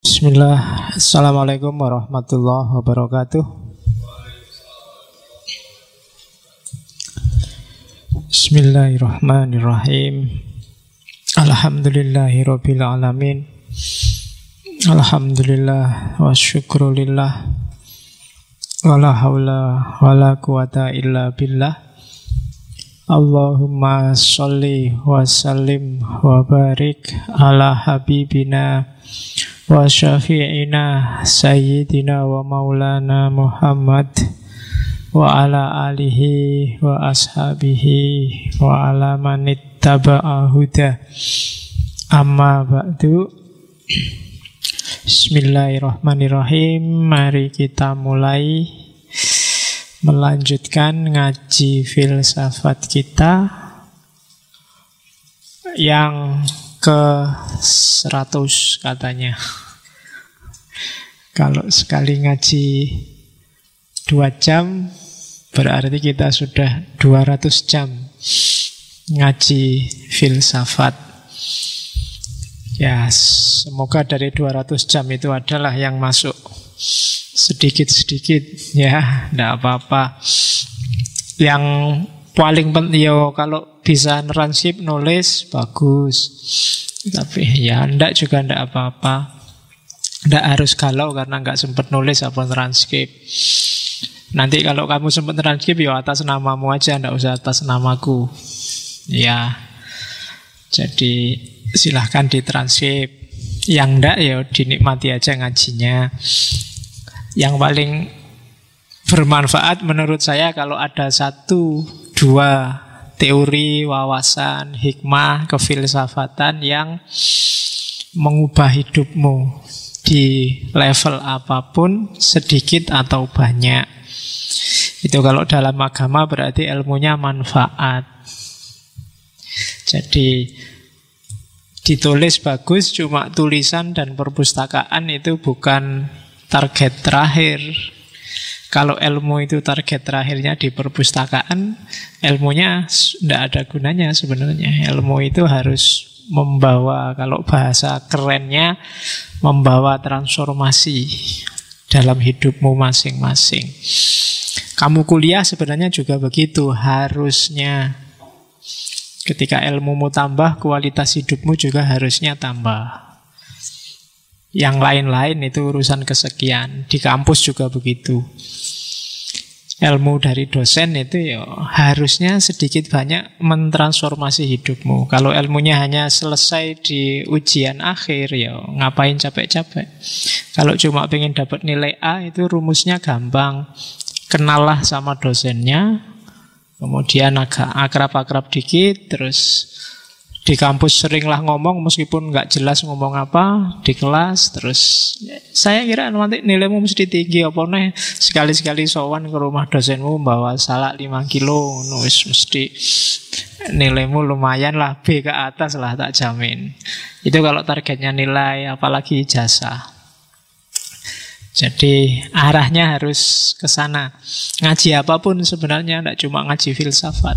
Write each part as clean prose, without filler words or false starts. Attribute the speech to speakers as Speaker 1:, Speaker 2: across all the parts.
Speaker 1: Bismillah, Assalamualaikum warahmatullahi wabarakatuh. Bismillahirrahmanirrahim. Alhamdulillahirabbil alamin. Alhamdulillah wa syukrulillah. Wala haula wala quwata illa billah. Allahumma sholli wa sallim wa barik ala habibina wa syafi'ina sayyidina wa maulana Muhammad wa ala alihi wa ashabihi wa ala manittaba'a huda. Amma ba'du. Bismillahirrahmanirrahim. Mari kita mulai melanjutkan ngaji filsafat kita yang ke-100 katanya. Kalau sekali ngaji 2 jam, berarti kita sudah 200 jam ngaji filsafat. Ya, semoga dari 200 jam itu adalah yang masuk sedikit-sedikit. Ya, tidak apa-apa. Yang paling penting ya kalau bisa transkrip nulis bagus. Tapi ya ndak juga ndak apa-apa. Ndak harus galau karena nggak sempat nulis apa transkrip. Nanti kalau kamu sempat transkrip ya atas namamu aja, ndak usah atas namaku. Ya. Jadi silahkan ditranskrip. Yang ndak ya dinikmati aja ngajinya. Yang paling bermanfaat menurut saya kalau ada 1-2 teori, wawasan, hikmah, kefilsafatan yang mengubah hidupmu di level apapun, sedikit atau banyak. Itu kalau dalam agama berarti ilmunya manfaat. Jadi ditulis bagus, cuma tulisan dan perpustakaan itu bukan target terakhir. Kalau ilmu itu target terakhirnya di perpustakaan, ilmunya tidak ada gunanya sebenarnya. Ilmu itu harus membawa, kalau bahasa kerennya, membawa transformasi dalam hidupmu masing-masing. Kamu kuliah sebenarnya juga begitu, harusnya. Ketika ilmumu tambah, kualitas hidupmu juga harusnya tambah. Yang lain-lain itu urusan kesekian. Di kampus juga begitu. Ilmu dari dosen itu ya harusnya sedikit banyak mentransformasi hidupmu. Kalau ilmunya hanya selesai di ujian akhir, ya ngapain capek-capek. Kalau cuma pengen dapat nilai A, itu rumusnya gampang. Kenallah sama dosennya, kemudian agak akrab-akrab dikit, terus di kampus seringlah ngomong meskipun nggak jelas ngomong apa di kelas. Terus saya kira nanti nilaimu mesti tinggi apa nih. Sekali-sekali sowan ke rumah dosenmu bawa salak 5 kilo nulis, mesti nilaimu lumayan lah, B ke atas lah, tak jamin. Itu kalau targetnya nilai, apalagi ijazah. Jadi arahnya harus ke sana. Ngaji apapun sebenarnya, tidak cuma ngaji filsafat.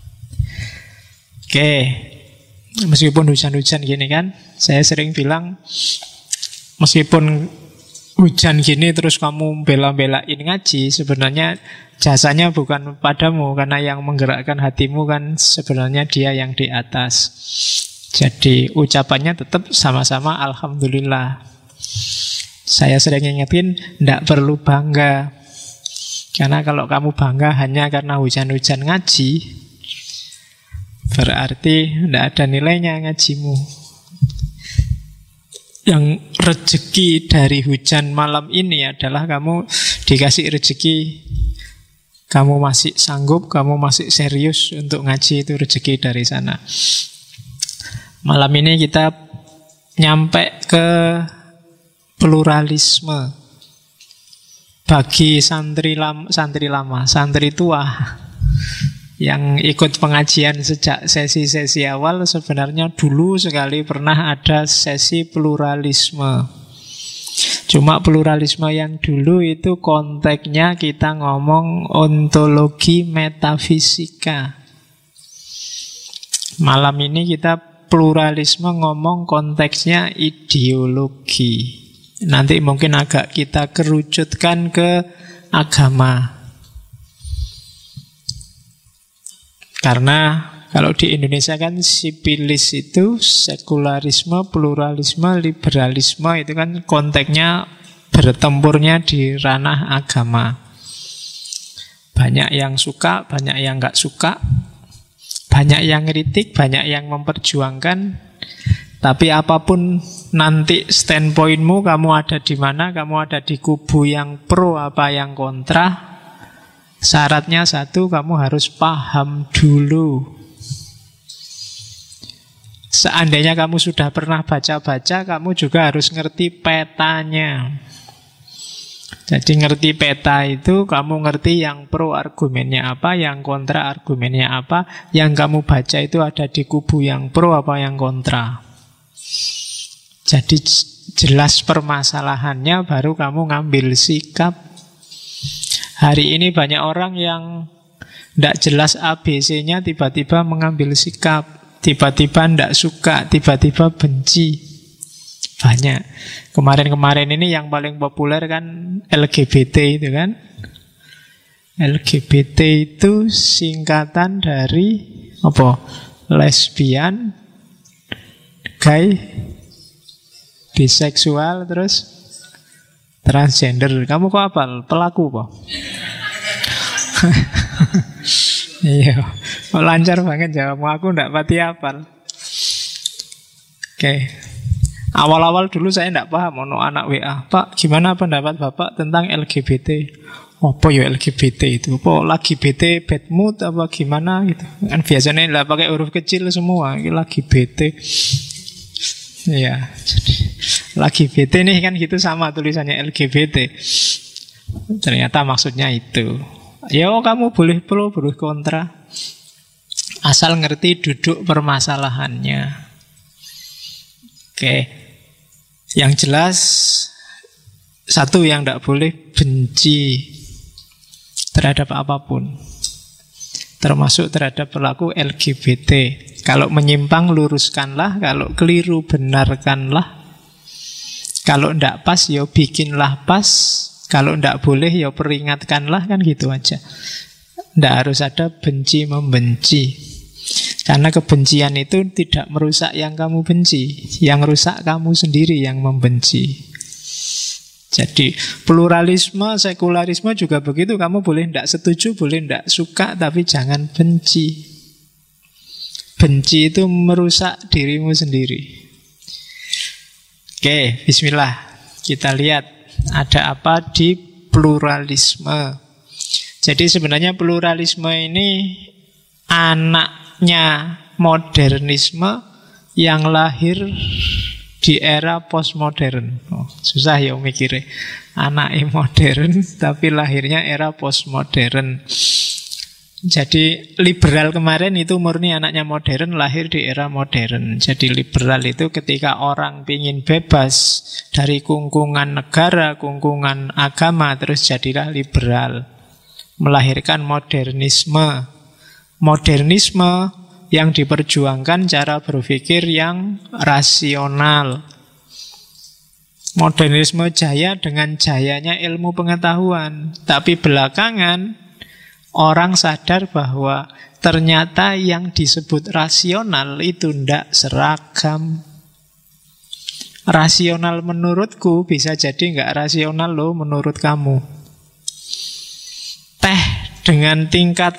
Speaker 1: Oke. Meskipun hujan-hujan gini kan, saya sering bilang, meskipun hujan gini terus kamu bela-belain ngaji, sebenarnya jasanya bukan padamu, karena yang menggerakkan hatimu kan sebenarnya dia yang di atas. Jadi ucapannya tetap sama-sama alhamdulillah. Saya sering ingetin, tidak perlu bangga. Karena kalau kamu bangga hanya karena hujan-hujan ngaji, berarti tidak ada nilainya ngajimu. Yang rezeki dari hujan malam ini adalah kamu dikasih rezeki, kamu masih sanggup, kamu masih serius untuk ngaji, itu rezeki dari sana. Malam ini kita nyampe ke pluralisme bagi santri lama, santri tua yang ikut pengajian sejak sesi-sesi awal. Sebenarnya dulu sekali pernah ada sesi pluralisme. Cuma pluralisme yang dulu itu konteksnya kita ngomong ontologi metafisika. Malam ini kita pluralisme ngomong konteksnya ideologi. Nanti mungkin agak kita kerucutkan ke agama. Karena kalau di Indonesia kan sipilis itu sekularisme, pluralisme, liberalisme itu kan konteksnya bertempurnya di ranah agama. Banyak yang suka, banyak yang nggak suka, banyak yang kritik, banyak yang memperjuangkan. Tapi apapun nanti standpointmu, kamu ada di mana, kamu ada di kubu yang pro apa yang kontra, syaratnya satu, kamu harus paham dulu. Seandainya kamu sudah pernah baca-baca, kamu juga harus ngerti petanya. Jadi ngerti peta itu, kamu ngerti yang pro argumennya apa, yang kontra argumennya apa. Yang kamu baca itu ada di kubu yang pro apa yang kontra. Jadi jelas permasalahannya, baru kamu ngambil sikap. Hari ini banyak orang yang tidak jelas ABC-nya, tiba-tiba mengambil sikap. Tiba-tiba tidak suka, tiba-tiba benci. Banyak. Kemarin-kemarin ini yang paling populer kan LGBT itu kan. LGBT itu singkatan dari apa? Lesbian, gay, biseksual, terus transgender. Kamu kok hafal? Pelaku kok? Iya, lancar banget jawabmu. Aku ndak pati hafal. Oke. Awal-awal dulu saya ndak paham. Ono anak WA, Pak, gimana pendapat Bapak tentang LGBT? Apa ya LGBT itu? Apa lagi BT, bad mood apa gimana gitu? Kan biasanya lah pakai huruf kecil semua. Ini lagi BT. Iya. Lagi BT nih kan gitu, sama tulisannya LGBT. Ternyata maksudnya itu. Ya kamu boleh pro, boleh kontra, asal ngerti duduk permasalahannya. Oke. Yang jelas, satu yang tidak boleh benci terhadap apapun, termasuk terhadap pelaku LGBT. Kalau menyimpang luruskanlah, kalau keliru benarkanlah. Kalau tidak pas ya bikinlah pas. Kalau tidak boleh ya peringatkanlah, kan gitu aja. Tidak harus ada benci-membenci. Karena kebencian itu tidak merusak yang kamu benci. Yang rusak kamu sendiri yang membenci. Jadi pluralisme, sekularisme juga begitu. Kamu boleh tidak setuju, boleh tidak suka, tapi jangan benci. Benci itu merusak dirimu sendiri. Oke, bismillah. Kita lihat ada apa di pluralisme. Jadi sebenarnya pluralisme ini anaknya modernisme yang lahir di era postmodern. Susah ya mikirnya. Anaknya modern tapi lahirnya era postmodern. Jadi liberal kemarin itu murni anaknya modern, lahir di era modern. Jadi liberal itu ketika orang ingin bebas dari kungkungan negara, kungkungan agama, terus jadilah liberal. Melahirkan modernisme. Modernisme yang diperjuangkan cara berpikir yang rasional. Modernisme jaya dengan jayanya ilmu pengetahuan. Tapi belakangan orang sadar bahwa ternyata yang disebut rasional itu tidak seragam. Rasional menurutku bisa jadi nggak rasional loh menurut kamu. Teh dengan tingkat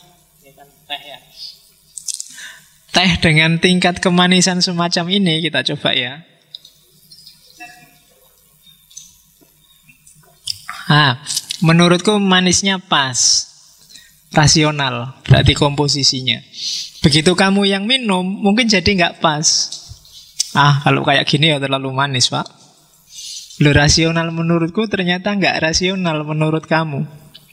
Speaker 1: kemanisan semacam ini kita coba ya. Menurutku manisnya pas. Rasional, berarti komposisinya. Begitu kamu yang minum, mungkin jadi nggak pas. Kalau kayak gini ya terlalu manis, Pak. Lo rasional menurutku ternyata nggak rasional menurut kamu.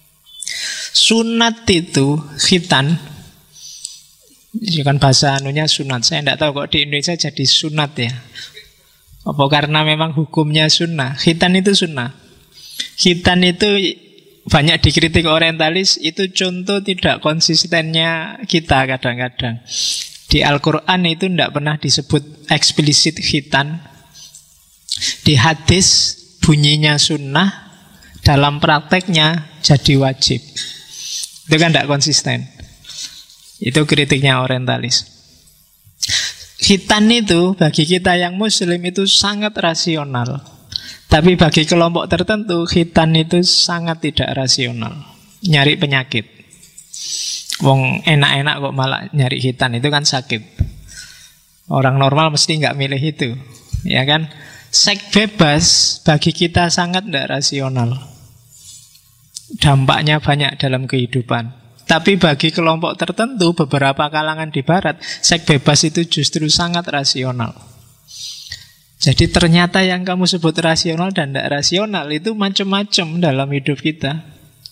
Speaker 1: Sunat itu, khitan, itu kan bahasa anunya sunat. Saya nggak tahu kok di Indonesia jadi sunat ya. Apa karena memang hukumnya sunnah? Khitan itu sunnah. Khitan itu banyak dikritik orientalis, itu contoh tidak konsistennya kita kadang-kadang. Di Al-Quran itu tidak pernah disebut eksplisit khitan. Di hadis bunyinya sunnah, dalam prakteknya jadi wajib. Itu kan tidak konsisten. Itu kritiknya orientalis. Khitan itu bagi kita yang muslim itu sangat rasional. Tapi bagi kelompok tertentu khitan itu sangat tidak rasional. Nyari penyakit. Wong enak-enak kok malah nyari khitan, itu kan sakit. Orang normal mesti nggak milih itu, ya kan? Seks bebas bagi kita sangat tidak rasional. Dampaknya banyak dalam kehidupan. Tapi bagi kelompok tertentu, beberapa kalangan di barat, seks bebas itu justru sangat rasional. Jadi ternyata yang kamu sebut rasional dan tidak rasional itu macam-macam dalam hidup kita.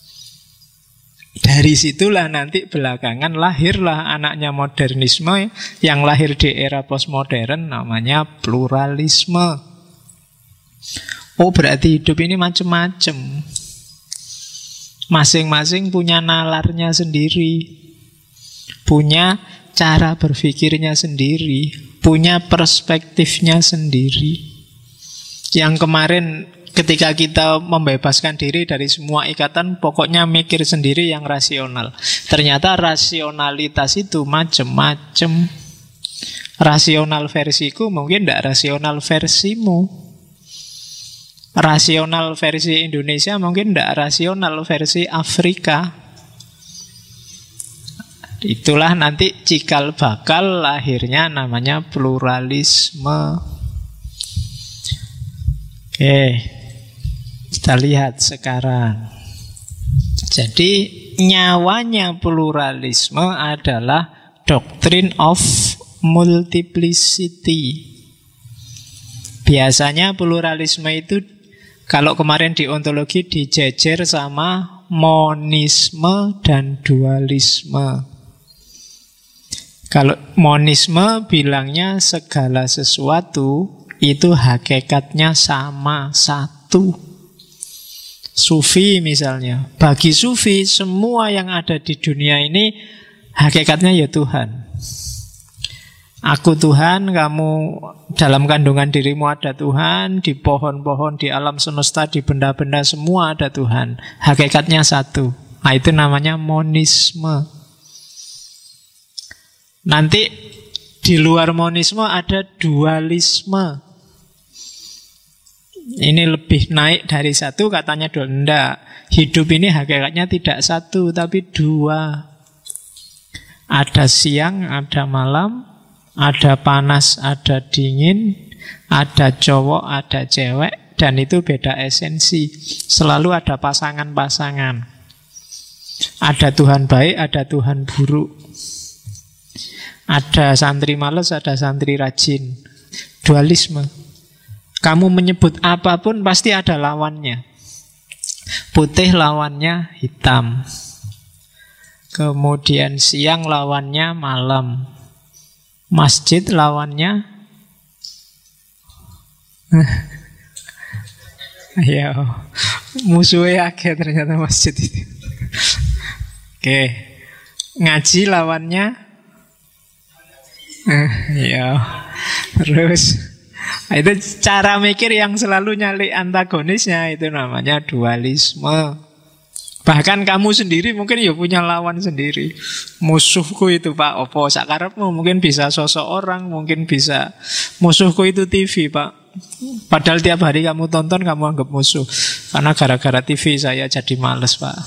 Speaker 1: Dari situlah nanti belakangan lahirlah anaknya modernisme, yang lahir di era postmodern, namanya pluralisme. Oh, berarti hidup ini macam-macam. Masing-masing punya nalarnya sendiri, punya cara berpikirnya sendiri, punya perspektifnya sendiri. Yang kemarin ketika kita membebaskan diri dari semua ikatan, pokoknya mikir sendiri yang rasional. Ternyata rasionalitas itu macam-macam. Rasional versiku mungkin tidak rasional versimu. Rasional versi Indonesia mungkin tidak rasional versi Afrika. Itulah nanti cikal bakal lahirnya namanya pluralisme. Oke, kita lihat sekarang. Jadi nyawanya pluralisme adalah doctrine of multiplicity. Biasanya pluralisme itu kalau kemarin di ontologi dijejer sama monisme dan dualisme. Kalau monisme bilangnya segala sesuatu itu hakikatnya sama, satu. Sufi misalnya, bagi Sufi semua yang ada di dunia ini hakikatnya ya Tuhan. Aku Tuhan, kamu dalam kandungan dirimu ada Tuhan, di pohon-pohon, di alam semesta, di benda-benda semua ada Tuhan. Hakikatnya satu. Nah, itu namanya monisme. Nanti di luar monisme ada dualisme. Ini lebih naik dari satu, katanya dua. Enggak, hidup ini hakikatnya tidak satu, tapi dua. Ada siang, ada malam, ada panas, ada dingin, ada cowok, ada cewek, dan itu beda esensi. Selalu ada pasangan-pasangan. Ada Tuhan baik, ada Tuhan buruk. Ada santri malas, ada santri rajin. Dualisme. Kamu menyebut apapun pasti ada lawannya. Putih lawannya hitam. Kemudian siang lawannya malam. Masjid lawannya ya, musuhnya akeh ternyata masjid itu. Oke. Ngaji lawannya ya. Terus itu cara mikir yang selalu nyali antagonisnya, itu namanya dualisme. Bahkan kamu sendiri mungkin ya punya lawan sendiri. Musuhku itu Pak Opo sakarepmu, mungkin bisa sosok orang, mungkin bisa musuhku itu TV Pak. Padahal tiap hari kamu tonton kamu anggap musuh. Karena gara-gara TV saya jadi males Pak.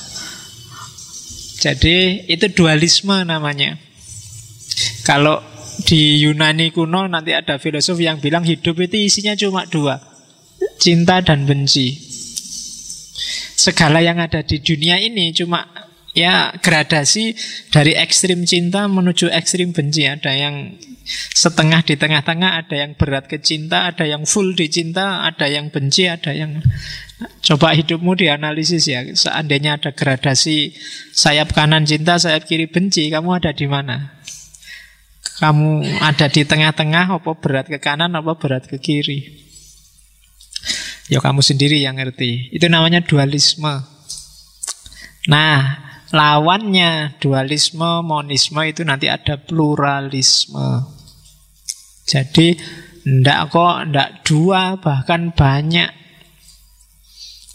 Speaker 1: Jadi itu dualisme namanya. Kalau di Yunani kuno nanti ada filosof yang bilang hidup itu isinya cuma dua, cinta dan benci. Segala yang ada di dunia ini cuma ya gradasi dari ekstrim cinta menuju ekstrim benci. Ada yang setengah di tengah-tengah, ada yang berat ke cinta, ada yang full di cinta, ada yang benci, ada yang... Coba hidupmu dianalisis ya. Seandainya ada gradasi sayap kanan cinta, sayap kiri benci, kamu ada di mana? Kamu ada di tengah-tengah, apa berat ke kanan, apa berat ke kiri? Ya kamu sendiri yang ngerti. Itu namanya dualisme. Nah, lawannya dualisme, monisme itu nanti ada pluralisme. Jadi ndak dua, bahkan banyak.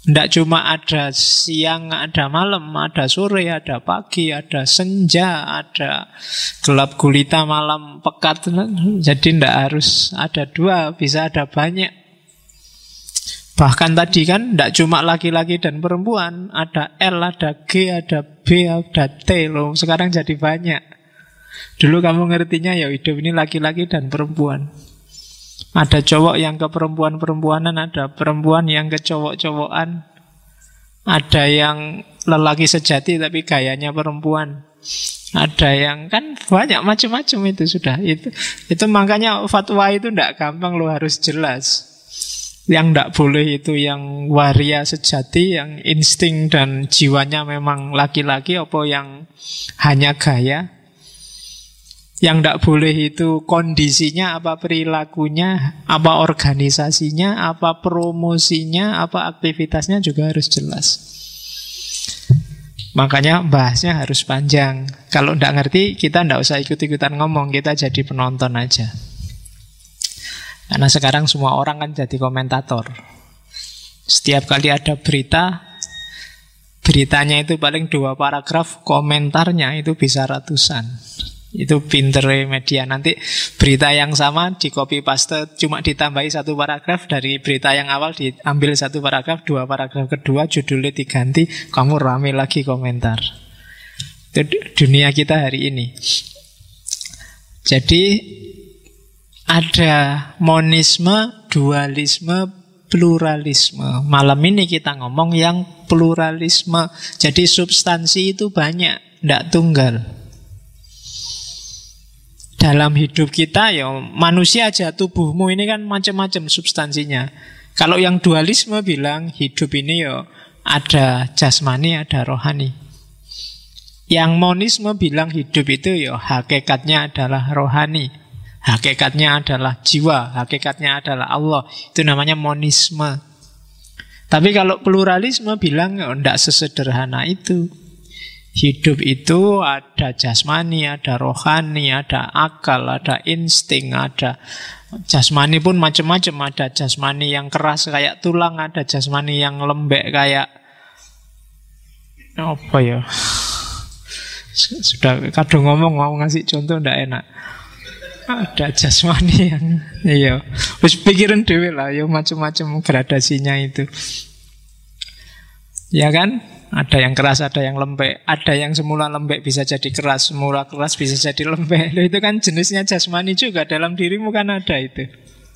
Speaker 1: Tidak cuma ada siang, ada malam, ada sore, ada pagi, ada senja, ada gelap gulita, malam pekat. Jadi tidak harus ada dua, bisa ada banyak. Bahkan tadi kan tidak cuma laki-laki dan perempuan, ada L, ada G, ada B, ada T loh. Sekarang jadi banyak. Dulu kamu ngertinya ya hidup ini laki-laki dan perempuan. Ada cowok yang ke perempuan-perempuanan, ada perempuan yang ke cowok-cowokan, ada yang lelaki sejati tapi gayanya perempuan, ada yang kan banyak macam-macam itu sudah. Itu makanya fatwa itu tidak gampang loh, harus jelas. Yang tidak boleh itu yang waria sejati, yang insting dan jiwanya memang laki-laki, apa yang hanya gaya. Yang tidak boleh itu kondisinya, apa perilakunya, apa organisasinya, apa promosinya, apa aktivitasnya juga harus jelas. Makanya bahasnya harus panjang. Kalau tidak ngerti, kita tidak usah ikut-ikutan ngomong, kita jadi penonton aja. Karena sekarang semua orang kan jadi komentator. Setiap kali ada berita, beritanya itu paling 2 paragraf, komentarnya itu bisa ratusan. Itu pinter media. Nanti berita yang sama di copy paste, cuma ditambahi 1 paragraf. Dari berita yang awal diambil 1 paragraf, 2 paragraf kedua judulnya diganti, kamu rame lagi komentar. Itu dunia kita hari ini. Jadi ada monisme, dualisme, pluralisme. Malam ini kita ngomong yang pluralisme. Jadi substansi itu banyak, tidak tunggal. Dalam hidup kita ya manusia aja, tubuhmu ini kan macam-macam substansinya. Kalau yang dualisme bilang hidup ini ya ada jasmani, ada rohani. Yang monisme bilang hidup itu ya hakikatnya adalah rohani, hakikatnya adalah jiwa, hakikatnya adalah Allah. Itu namanya monisme. Tapi kalau pluralisme bilang ya tidak sesederhana itu. Hidup itu ada jasmani, ada rohani, ada akal, ada insting, ada jasmani pun macam-macam. Ada jasmani yang keras kayak tulang, ada jasmani yang lembek kayak apa ya? Sudah kadang ngomong mau ngasih contoh ndak enak. Ada jasmani yang iya, wis pikiran dhewe lah ya macam-macam gradasinya itu. Ya kan? Ada yang keras, ada yang lembek. Ada yang semula lembek bisa jadi keras, semula keras bisa jadi lembek. Loh, itu kan jenisnya jasmani juga. Dalam dirimu kan ada itu.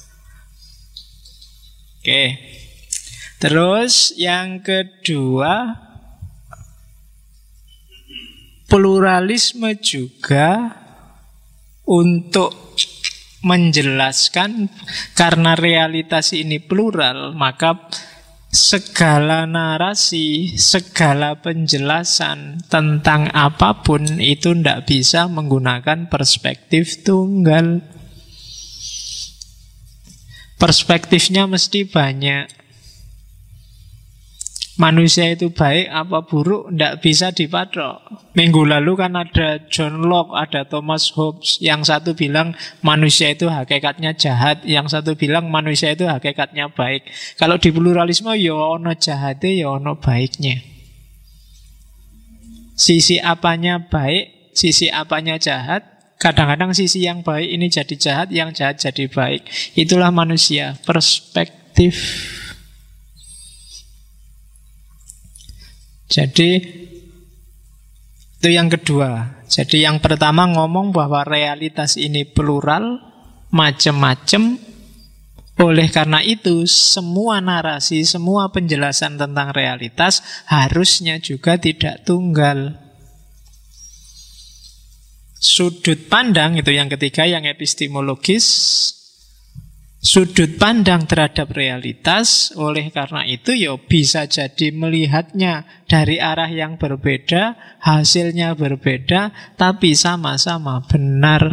Speaker 1: Oke. Terus yang kedua, pluralisme juga untuk menjelaskan karena realitas ini plural, maka segala narasi, segala penjelasan tentang apapun itu tidak bisa menggunakan perspektif tunggal. Perspektifnya mesti banyak. Manusia itu baik apa buruk tidak bisa dipatok. Minggu lalu kan ada John Locke, ada Thomas Hobbes. Yang satu bilang manusia itu hakikatnya jahat, yang satu bilang manusia itu hakikatnya baik. Kalau di pluralisme ya ono jahatnya, ya ono baiknya. Sisi apanya baik, sisi apanya jahat. Kadang-kadang sisi yang baik ini jadi jahat, yang jahat jadi baik. Itulah manusia, perspektif. Jadi itu yang kedua. Jadi yang pertama ngomong bahwa realitas ini plural, macam-macam. Oleh karena itu semua narasi, semua penjelasan tentang realitas harusnya juga tidak tunggal. Sudut pandang itu yang ketiga, yang epistemologis. Sudut pandang terhadap realitas, oleh karena itu ya bisa jadi melihatnya dari arah yang berbeda, hasilnya berbeda, tapi sama-sama benar.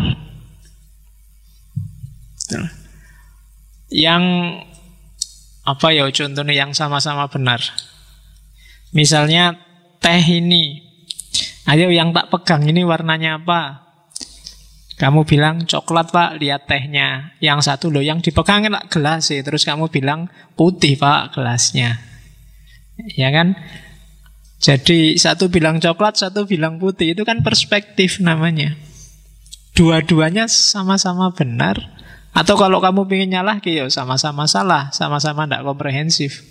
Speaker 1: Yang apa ya contohnya yang sama-sama benar? Misalnya teh ini, ayo yang tak pegang ini warnanya apa? Kamu bilang coklat pak, lihat tehnya. Yang satu loh, yang dipegang enak gelas sih. Terus kamu bilang putih pak gelasnya. Ya kan? Jadi satu bilang coklat, satu bilang putih. Itu kan perspektif namanya. Dua-duanya sama-sama benar. Atau kalau kamu ingin nyalah, ya sama-sama salah, sama-sama tidak komprehensif.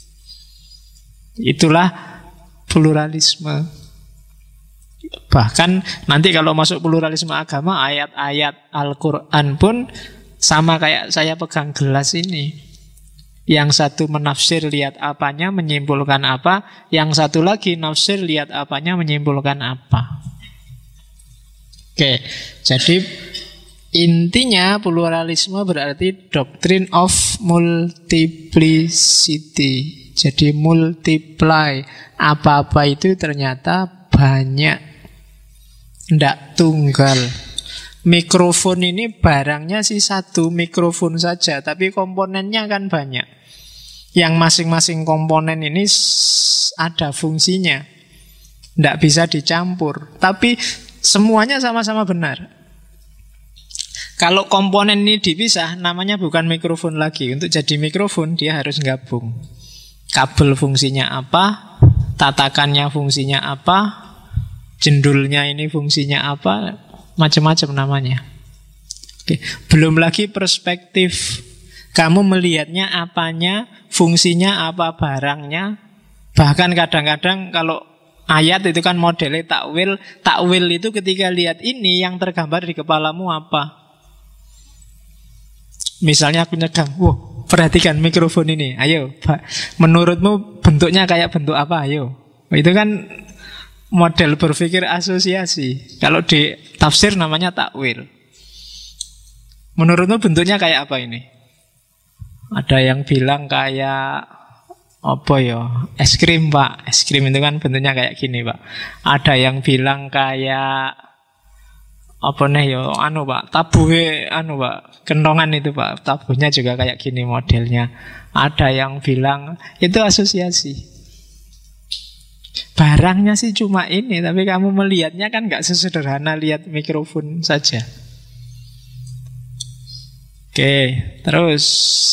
Speaker 1: Itulah pluralisme. Bahkan nanti kalau masuk pluralisme agama, ayat-ayat Al-Quran pun sama kayak saya pegang gelas ini. Yang satu menafsir lihat apanya, menyimpulkan apa. Yang satu lagi nafsir lihat apanya, menyimpulkan apa. Oke, jadi intinya pluralisme berarti doctrine of multiplicity. Jadi multiply. Apa-apa itu ternyata banyak, tidak tunggal. Mikrofon ini barangnya sih satu mikrofon saja, tapi komponennya kan banyak. Yang masing-masing komponen ini ada fungsinya, tidak bisa dicampur. Tapi semuanya sama-sama benar. Kalau komponen ini dipisah, namanya bukan mikrofon lagi. Untuk jadi mikrofon, dia harus gabung. Kabel fungsinya apa, tatakannya fungsinya apa, jendulnya ini fungsinya apa, macam-macam namanya. Oke. Belum lagi perspektif. Kamu melihatnya apanya, fungsinya apa, barangnya. Bahkan kadang-kadang kalau ayat itu kan modelnya takwil. Takwil itu ketika lihat ini, yang tergambar di kepalamu apa. Misalnya aku nyegang, wah perhatikan mikrofon ini. Ayo, menurutmu bentuknya kayak bentuk apa? Ayo. Itu kan model berpikir asosiasi. Kalau di tafsir namanya takwil. Menurutmu bentuknya kayak apa ini? Ada yang bilang kayak apa ya? Es krim, Pak. Es krim itu kan bentuknya kayak gini, Pak. Ada yang bilang kayak apa nih ya? Pak, tabuhe Pak. Kentongan itu, Pak. Tabuhnya juga kayak gini modelnya. Ada yang bilang itu asosiasi. Barangnya sih cuma ini, tapi kamu melihatnya kan gak sesederhana lihat mikrofon saja. Oke, terus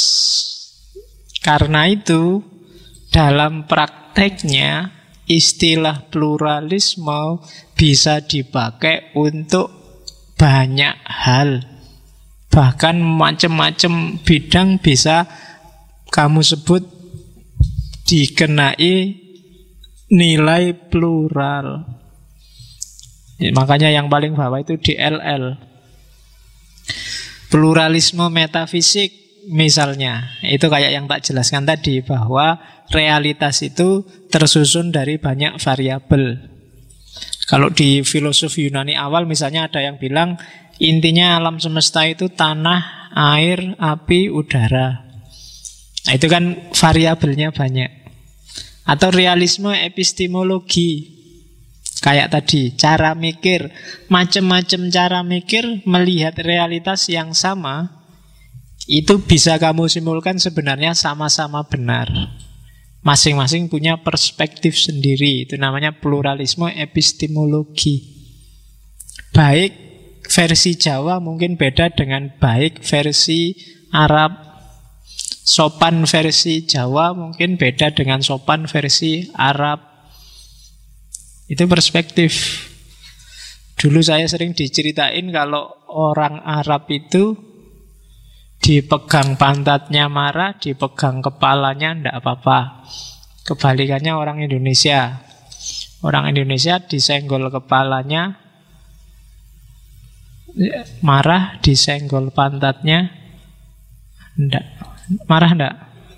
Speaker 1: karena itu dalam prakteknya istilah pluralisme bisa dipakai untuk banyak hal. Bahkan macam-macam bidang bisa kamu sebut dikenai nilai plural. Makanya yang paling bawah itu DLL. Pluralisme metafisik misalnya. Itu kayak yang tak jelaskan tadi, bahwa realitas itu tersusun dari banyak variabel. Kalau di filosofi Yunani awal misalnya ada yang bilang intinya alam semesta itu tanah, air, api, udara. Nah, itu kan variabelnya banyak. Atau realisme epistemologi. Kayak tadi, cara mikir. Macam-macam cara mikir melihat realitas yang sama. Itu bisa kamu simpulkan sebenarnya sama-sama benar. Masing-masing punya perspektif sendiri. Itu namanya pluralisme epistemologi. Baik versi Jawa mungkin beda dengan baik versi Arab. Sopan versi Jawa mungkin beda dengan sopan versi Arab. Itu perspektif. Dulu saya sering diceritain kalau orang Arab itu dipegang pantatnya marah, dipegang kepalanya ndak apa-apa. Kebalikannya orang Indonesia. Orang Indonesia disenggol kepalanya marah, disenggol pantatnya ndak. Marah ndak?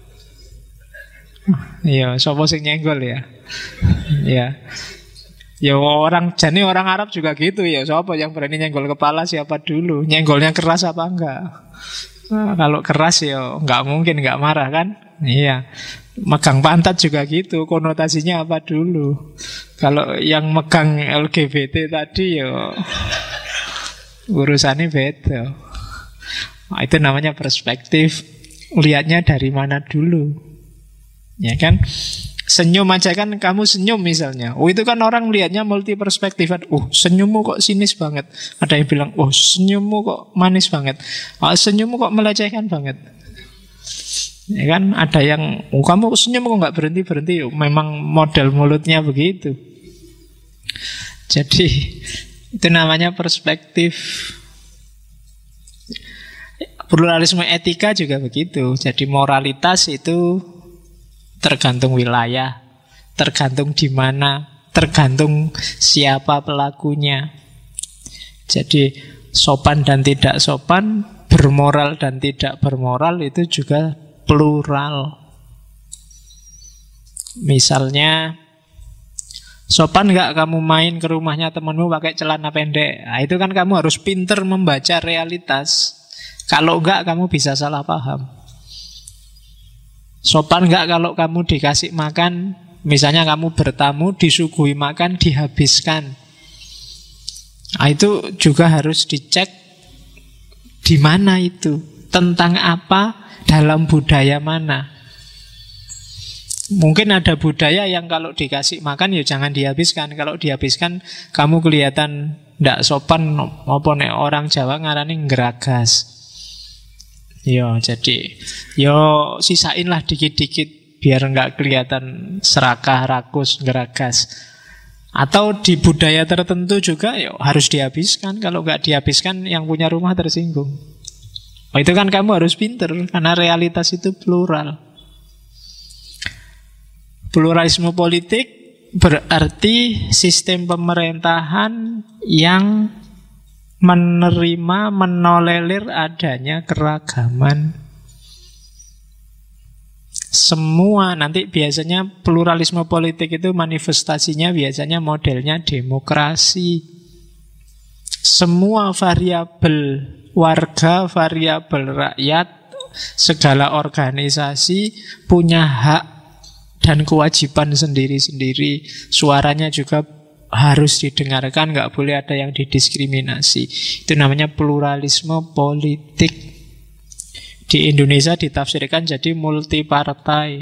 Speaker 1: Iya, sapa sing nyenggol ya? Iya. Ya orang Arab juga gitu ya. Siapa yang berani nyenggol kepala siapa dulu? Nyenggolnya keras apa enggak? Nah, kalau keras ya enggak mungkin enggak marah kan? Iya. Megang pantat juga gitu. Konotasinya apa dulu? Kalau yang megang LGBT tadi ya urusannya beda. Nah, itu namanya perspektif. Lihatnya dari mana dulu? Ya kan? Senyum aja kan, kamu senyum misalnya. Oh itu kan orang lihatnya multi perspektif. Oh senyummu kok sinis banget. Ada yang bilang, oh senyummu kok manis banget. Oh senyummu kok melecehkan banget. Ya kan ada yang kamu senyum kok nggak berhenti-berhenti. Memang model mulutnya begitu. Jadi itu namanya perspektif. Pluralisme etika juga begitu. Jadi moralitas itu tergantung wilayah, tergantung di mana, tergantung siapa pelakunya. Jadi sopan dan tidak sopan, bermoral dan tidak bermoral itu juga plural. Misalnya, sopan nggak kamu main ke rumahnya temanmu pakai celana pendek? Nah, itu kan kamu harus pinter membaca realitas. Kalau nggak kamu bisa salah paham. Sopan nggak kalau kamu dikasih makan, misalnya kamu bertamu disuguhi makan dihabiskan? Nah, itu juga harus dicek di mana itu, tentang apa, dalam budaya mana. Mungkin ada budaya yang kalau dikasih makan ya jangan dihabiskan. Kalau dihabiskan kamu kelihatan ndak sopan, apa nek orang Jawa ngarani ngeragas. Yo, jadi yo sisain lah dikit-dikit biar nggak kelihatan serakah, rakus, ngeragas. Atau di budaya tertentu juga yo harus dihabiskan. Kalau nggak dihabiskan yang punya rumah tersinggung. Oh, itu kan kamu harus pinter karena realitas itu plural. Pluralisme politik berarti sistem pemerintahan yang menerima, menolerir adanya keragaman. Semua nanti biasanya pluralisme politik itu manifestasinya biasanya modelnya demokrasi. Semua variabel warga, variabel rakyat, segala organisasi punya hak dan kewajiban sendiri-sendiri. Suaranya juga harus didengarkan, nggak boleh ada yang didiskriminasi. Itu namanya pluralisme politik. Di Indonesia ditafsirkan jadi multipartai.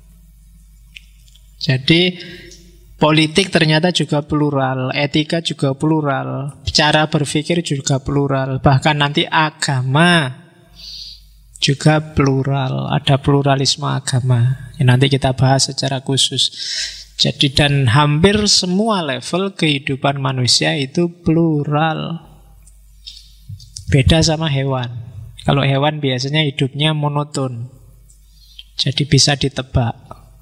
Speaker 1: Jadi politik ternyata juga plural, etika juga plural, cara berpikir juga plural, bahkan nanti agama juga plural, ada pluralisme agama. Nanti kita bahas secara khusus. Jadi dan hampir semua level kehidupan manusia itu plural. Beda sama hewan. Kalau hewan biasanya hidupnya monoton. Jadi bisa ditebak.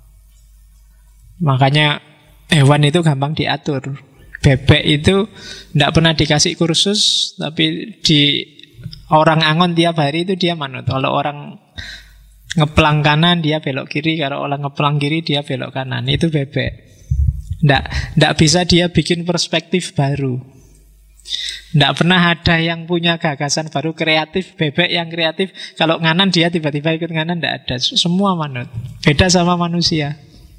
Speaker 1: Makanya hewan itu gampang diatur. Bebek itu tidak pernah dikasih kursus, tapi di orang angon tiap hari itu dia manut. Kalau orang ngeplang kanan dia belok kiri, kalau orang ngeplang kiri dia belok kanan. Itu bebek. Nggak bisa dia bikin perspektif baru. Nggak pernah ada yang punya gagasan baru kreatif. Bebek yang kreatif, kalau nganan dia tiba-tiba ikut nganan, nggak ada. Semua manut. Beda sama manusia.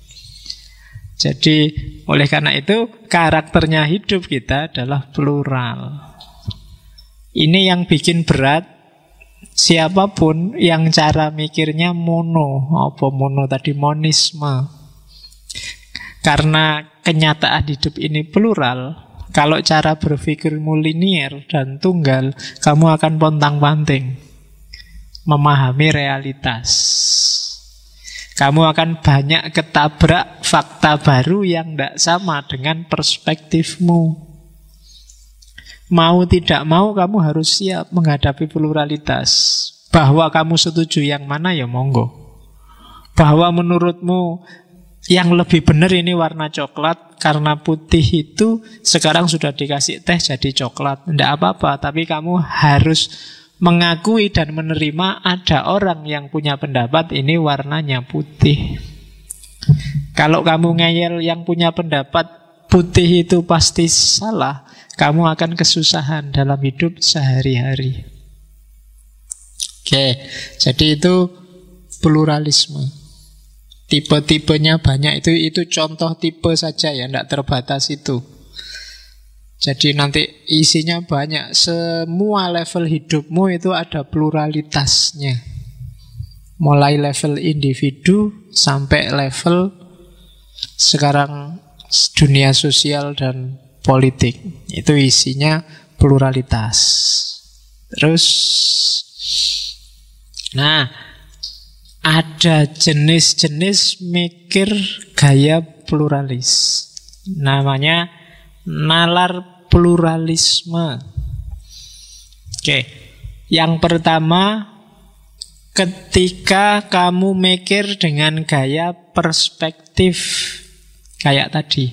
Speaker 1: Jadi oleh karena itu karakternya hidup kita adalah plural. Ini yang bikin berat. Siapapun yang cara mikirnya mono, apa mono tadi, monisme. Karena kenyataan hidup ini plural, kalau cara berpikirmu linier dan tunggal, kamu akan pontang-panting memahami realitas. Kamu akan banyak ketabrak fakta baru yang tidak sama dengan perspektifmu. Mau tidak mau kamu harus siap menghadapi pluralitas. Bahwa kamu setuju yang mana ya monggo. Bahwa menurutmu yang lebih benar ini warna coklat, karena putih itu sekarang sudah dikasih teh jadi coklat. Tidak apa-apa, tapi kamu harus mengakui dan menerima ada orang yang punya pendapat ini warnanya putih. Kalau kamu ngeyel yang punya pendapat putih itu pasti salah, kamu akan kesusahan dalam hidup sehari-hari. Oke, jadi itu pluralisme. Tipe-tipenya banyak, itu contoh tipe saja ya, tidak terbatas itu. Jadi nanti isinya banyak. Semua level hidupmu itu ada pluralitasnya. Mulai level individu sampai level sekarang dunia sosial dan politik. Itu isinya pluralitas. Terus, nah, ada jenis-jenis mikir gaya pluralis. Namanya nalar pluralisme. Oke. Yang pertama, ketika kamu mikir dengan gaya perspektif kayak tadi,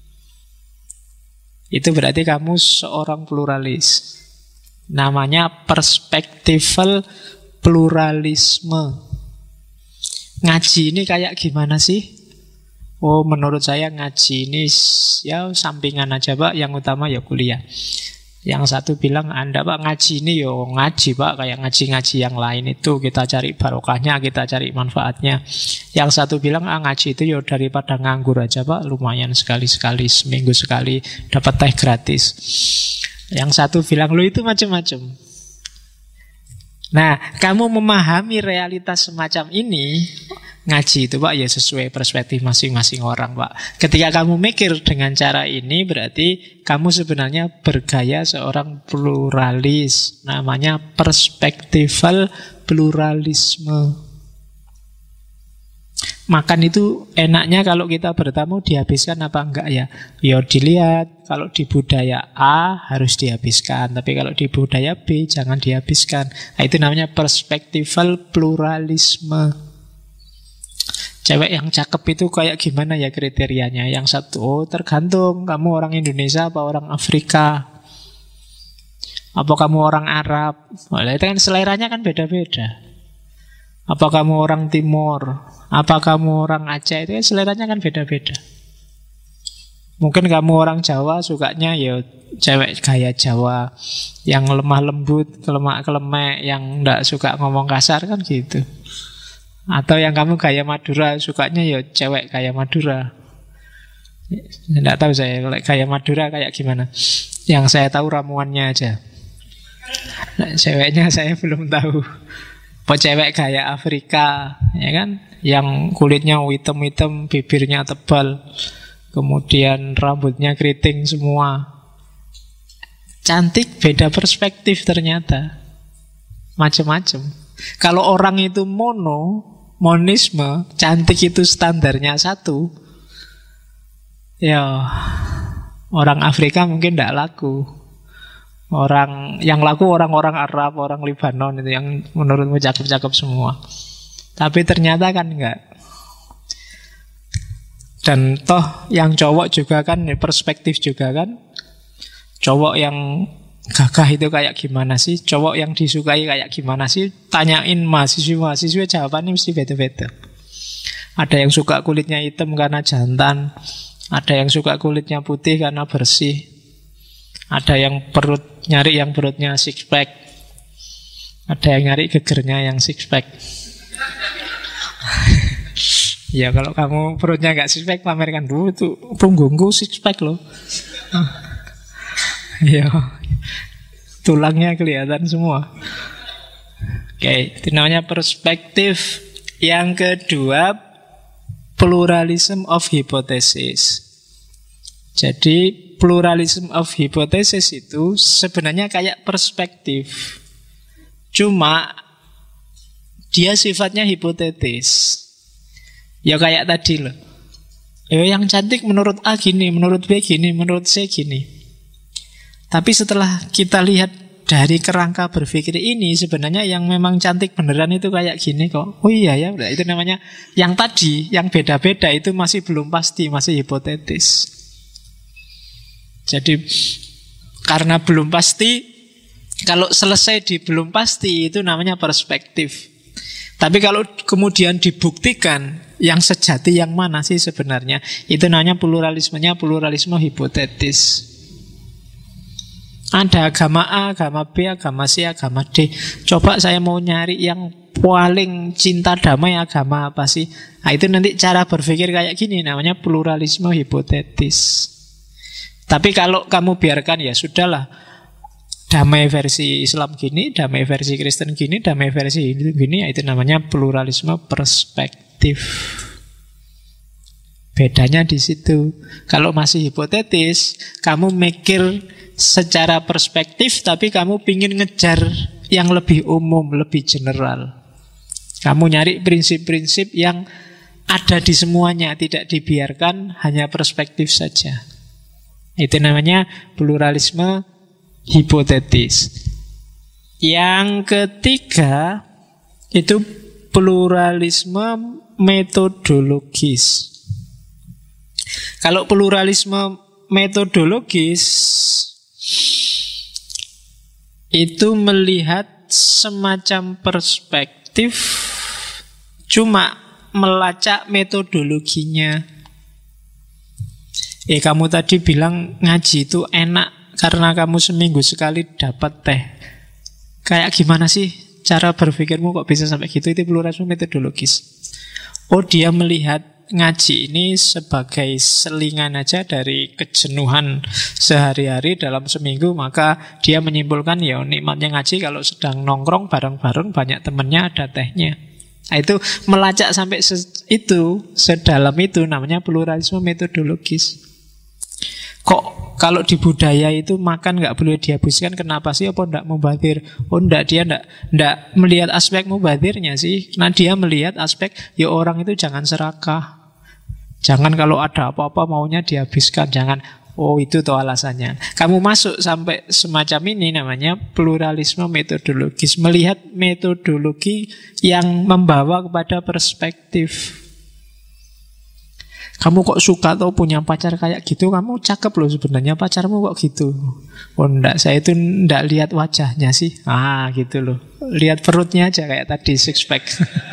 Speaker 1: itu berarti kamu seorang pluralis. Namanya perspektifal pluralisme. Ngaji ini kayak gimana sih? Oh, menurut saya ngaji ini ya sampingan aja, Pak. Yang utama ya kuliah. Yang satu bilang, Anda Pak ngaji ini yo ngaji Pak, kayak ngaji-ngaji yang lain itu kita cari barokahnya, kita cari manfaatnya. Yang satu bilang, ngaji itu yo daripada nganggur aja Pak, lumayan sekali-sekali, seminggu sekali dapat teh gratis. Yang satu bilang, lo itu macam-macam. Nah, kamu memahami realitas semacam ini, ngaji itu Pak ya sesuai perspektif masing-masing orang Pak. Ketika kamu mikir dengan cara ini, berarti kamu sebenarnya bergaya seorang pluralis. Namanya perspektifal pluralisme. Makan itu enaknya kalau kita bertamu dihabiskan apa enggak ya? Ya dilihat, kalau di budaya A harus dihabiskan, tapi kalau di budaya B jangan dihabiskan. Nah, itu namanya perspektifal pluralisme. Cewek yang cakep itu kayak gimana ya kriterianya? Yang satu, oh tergantung kamu orang Indonesia apa orang Afrika, apa kamu orang Arab. Itu kan seleranya kan beda-beda. Apa kamu orang Timur, apa kamu orang Aceh, itu kan seleranya kan beda-beda. Mungkin kamu orang Jawa sukanya ya cewek gaya Jawa, yang lemah lembut, kelemak-kelemek, yang enggak suka ngomong kasar kan gitu. Atau yang kamu gaya Madura, sukanya ya cewek gaya Madura. Enggak tahu saya gaya Madura kayak gimana. Yang saya tahu ramuannya aja. Nah, ceweknya saya belum tahu. Apa cewek gaya Afrika, ya kan? Yang kulitnya hitam-hitam, bibirnya tebal, kemudian rambutnya keriting semua. Cantik, beda perspektif ternyata. Macam-macam. Kalau orang itu monisme, cantik itu standarnya satu, ya orang Afrika mungkin tidak laku. Yang laku orang-orang Arab, orang Libanon itu yang menurutmu cakep-cakep semua. Tapi ternyata kan enggak. Dan toh yang cowok juga kan perspektif juga kan. Cowok yang gagah itu kayak gimana sih? Cowok yang disukai kayak gimana sih? Tanyain mahasiswa jawabannya mesti beda-beda. Ada yang suka kulitnya hitam karena jantan, ada yang suka kulitnya putih karena bersih, ada yang nyari yang perutnya six pack, ada yang nyari gegernya yang six pack. Ya kalau kamu perutnya nggak six pack, pamerkan dulu tuh punggungku six pack loh. Ya, tulangnya kelihatan semua. Oke, itu namanya perspektif. Yang kedua, pluralism of hypothesis. Jadi pluralism of hypothesis itu sebenarnya kayak perspektif, cuma dia sifatnya hipotetis. Ya kayak tadi loh, yang cantik menurut A gini, menurut B gini, menurut C gini. Tapi setelah kita lihat dari kerangka berpikir ini, sebenarnya yang memang cantik beneran itu kayak gini kok. Oh iya ya, itu namanya yang tadi, yang beda-beda itu masih belum pasti, masih hipotetis. Jadi karena belum pasti, kalau selesai di belum pasti itu namanya perspektif. Tapi kalau kemudian dibuktikan yang sejati yang mana sih sebenarnya, itu namanya pluralismenya pluralisme hipotetis. Ada agama A, agama B, agama C, agama D. Coba saya mau nyari yang paling cinta damai agama apa sih? Nah, itu nanti cara berpikir kayak gini, namanya pluralisme hipotetis. Tapi kalau kamu biarkan ya sudahlah, damai versi Islam gini, damai versi Kristen gini, damai versi Hindu gini, ya itu namanya pluralisme perspektif. Bedanya di situ. Kalau masih hipotetis, kamu mikir secara perspektif, tapi kamu pingin ngejar yang lebih umum, lebih general. Kamu nyari prinsip-prinsip yang ada di semuanya, tidak dibiarkan hanya perspektif saja. Itu namanya pluralisme hipotetis. Yang ketiga itu pluralisme metodologis. Kalau pluralisme metodologis itu melihat semacam perspektif, cuma melacak metodologinya. Kamu tadi bilang ngaji itu enak karena kamu seminggu sekali dapat teh. Kayak gimana sih cara berpikirmu kok bisa sampai gitu? Itu pluralisme metodologis. Oh, dia melihat ngaji ini sebagai selingan aja dari kejenuhan sehari-hari dalam seminggu, maka dia menyimpulkan ya nikmatnya ngaji kalau sedang nongkrong bareng-bareng banyak temennya ada tehnya. Nah, itu melacak sampai sedalam itu namanya pluralisme metodologis. Kok kalau di budaya itu makan nggak boleh dihabiskan, kenapa sih? Apa ndak mubazir? Oh ndak, dia ndak melihat aspek mubazirnya sih. Nah dia melihat aspek ya orang itu jangan serakah. Jangan kalau ada apa-apa maunya dihabiskan, jangan. Oh itu tuh alasannya. Kamu masuk sampai semacam ini namanya pluralisme metodologis. Melihat metodologi yang membawa kepada perspektif. Kamu kok suka atau punya pacar kayak gitu, kamu cakep loh sebenarnya pacarmu kok gitu. Oh enggak, saya itu enggak lihat wajahnya sih. Gitu loh. Lihat perutnya aja kayak tadi six pack.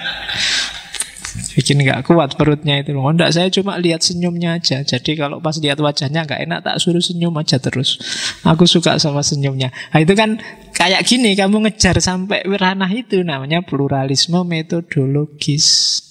Speaker 1: Bikin gak kuat perutnya itu. Oh enggak, saya cuma lihat senyumnya aja. Jadi kalau pas lihat wajahnya gak enak, tak suruh senyum aja terus. Aku suka sama senyumnya. Nah itu kan kayak gini, kamu ngejar sampai ranah itu namanya pluralisme metodologis.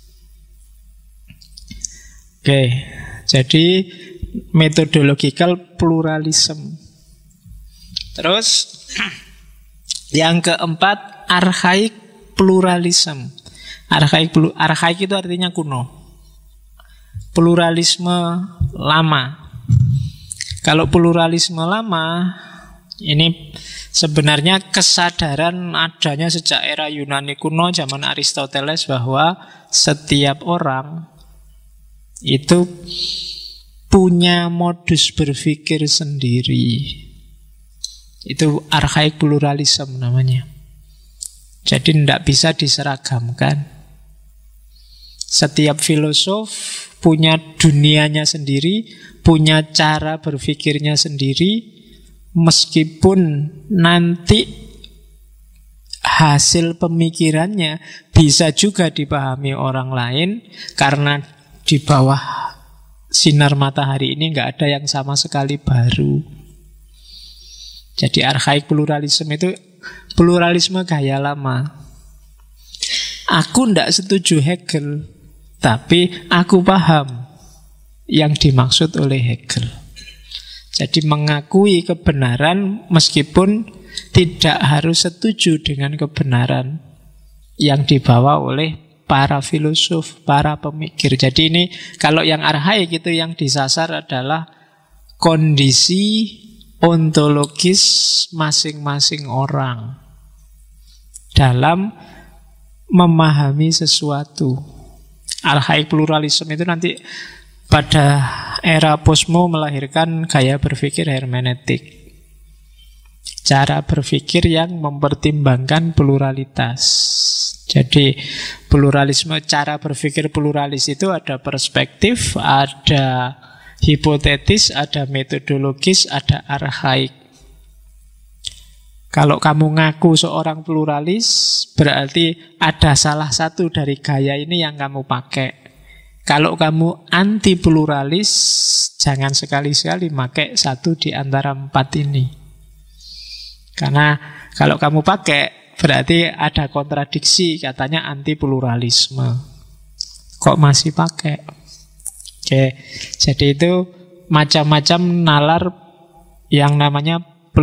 Speaker 1: Oke, jadi methodological pluralism. Terus yang keempat, archaik pluralism. Archaik itu artinya kuno. Pluralisme lama. Kalau pluralisme lama, ini sebenarnya kesadaran adanya sejak era Yunani kuno, zaman Aristoteles, bahwa setiap orang itu punya modus berpikir sendiri. Itu archaik pluralism namanya. Jadi tidak bisa diseragamkan. Setiap filosof punya dunianya sendiri, punya cara berpikirnya sendiri, meskipun nanti hasil pemikirannya bisa juga dipahami orang lain, karena di bawah sinar matahari ini nggak ada yang sama sekali baru. Jadi archaik pluralisme itu pluralisme gaya lama. Aku ndak setuju Hegel, tapi aku paham yang dimaksud oleh Hegel. Jadi mengakui kebenaran meskipun tidak harus setuju dengan kebenaran yang dibawa oleh para filosof, para pemikir. Jadi ini kalau yang arhaik itu yang disasar adalah kondisi ontologis masing-masing orang dalam memahami sesuatu. Archaik pluralisme itu nanti pada era posmo melahirkan gaya berpikir hermeneutik. Cara berpikir yang mempertimbangkan pluralitas. Jadi pluralisme, cara berpikir pluralis itu ada perspektif, ada hipotetis, ada metodologis, ada archaik. Kalau kamu ngaku seorang pluralis, berarti ada salah satu dari gaya ini yang kamu pakai. Kalau kamu anti pluralis, jangan sekali-sekali pakai satu di antara empat ini. Karena kalau kamu pakai, berarti ada kontradiksi, katanya anti pluralisme. Kok masih pakai? Oke, jadi itu macam-macam nalar yang namanya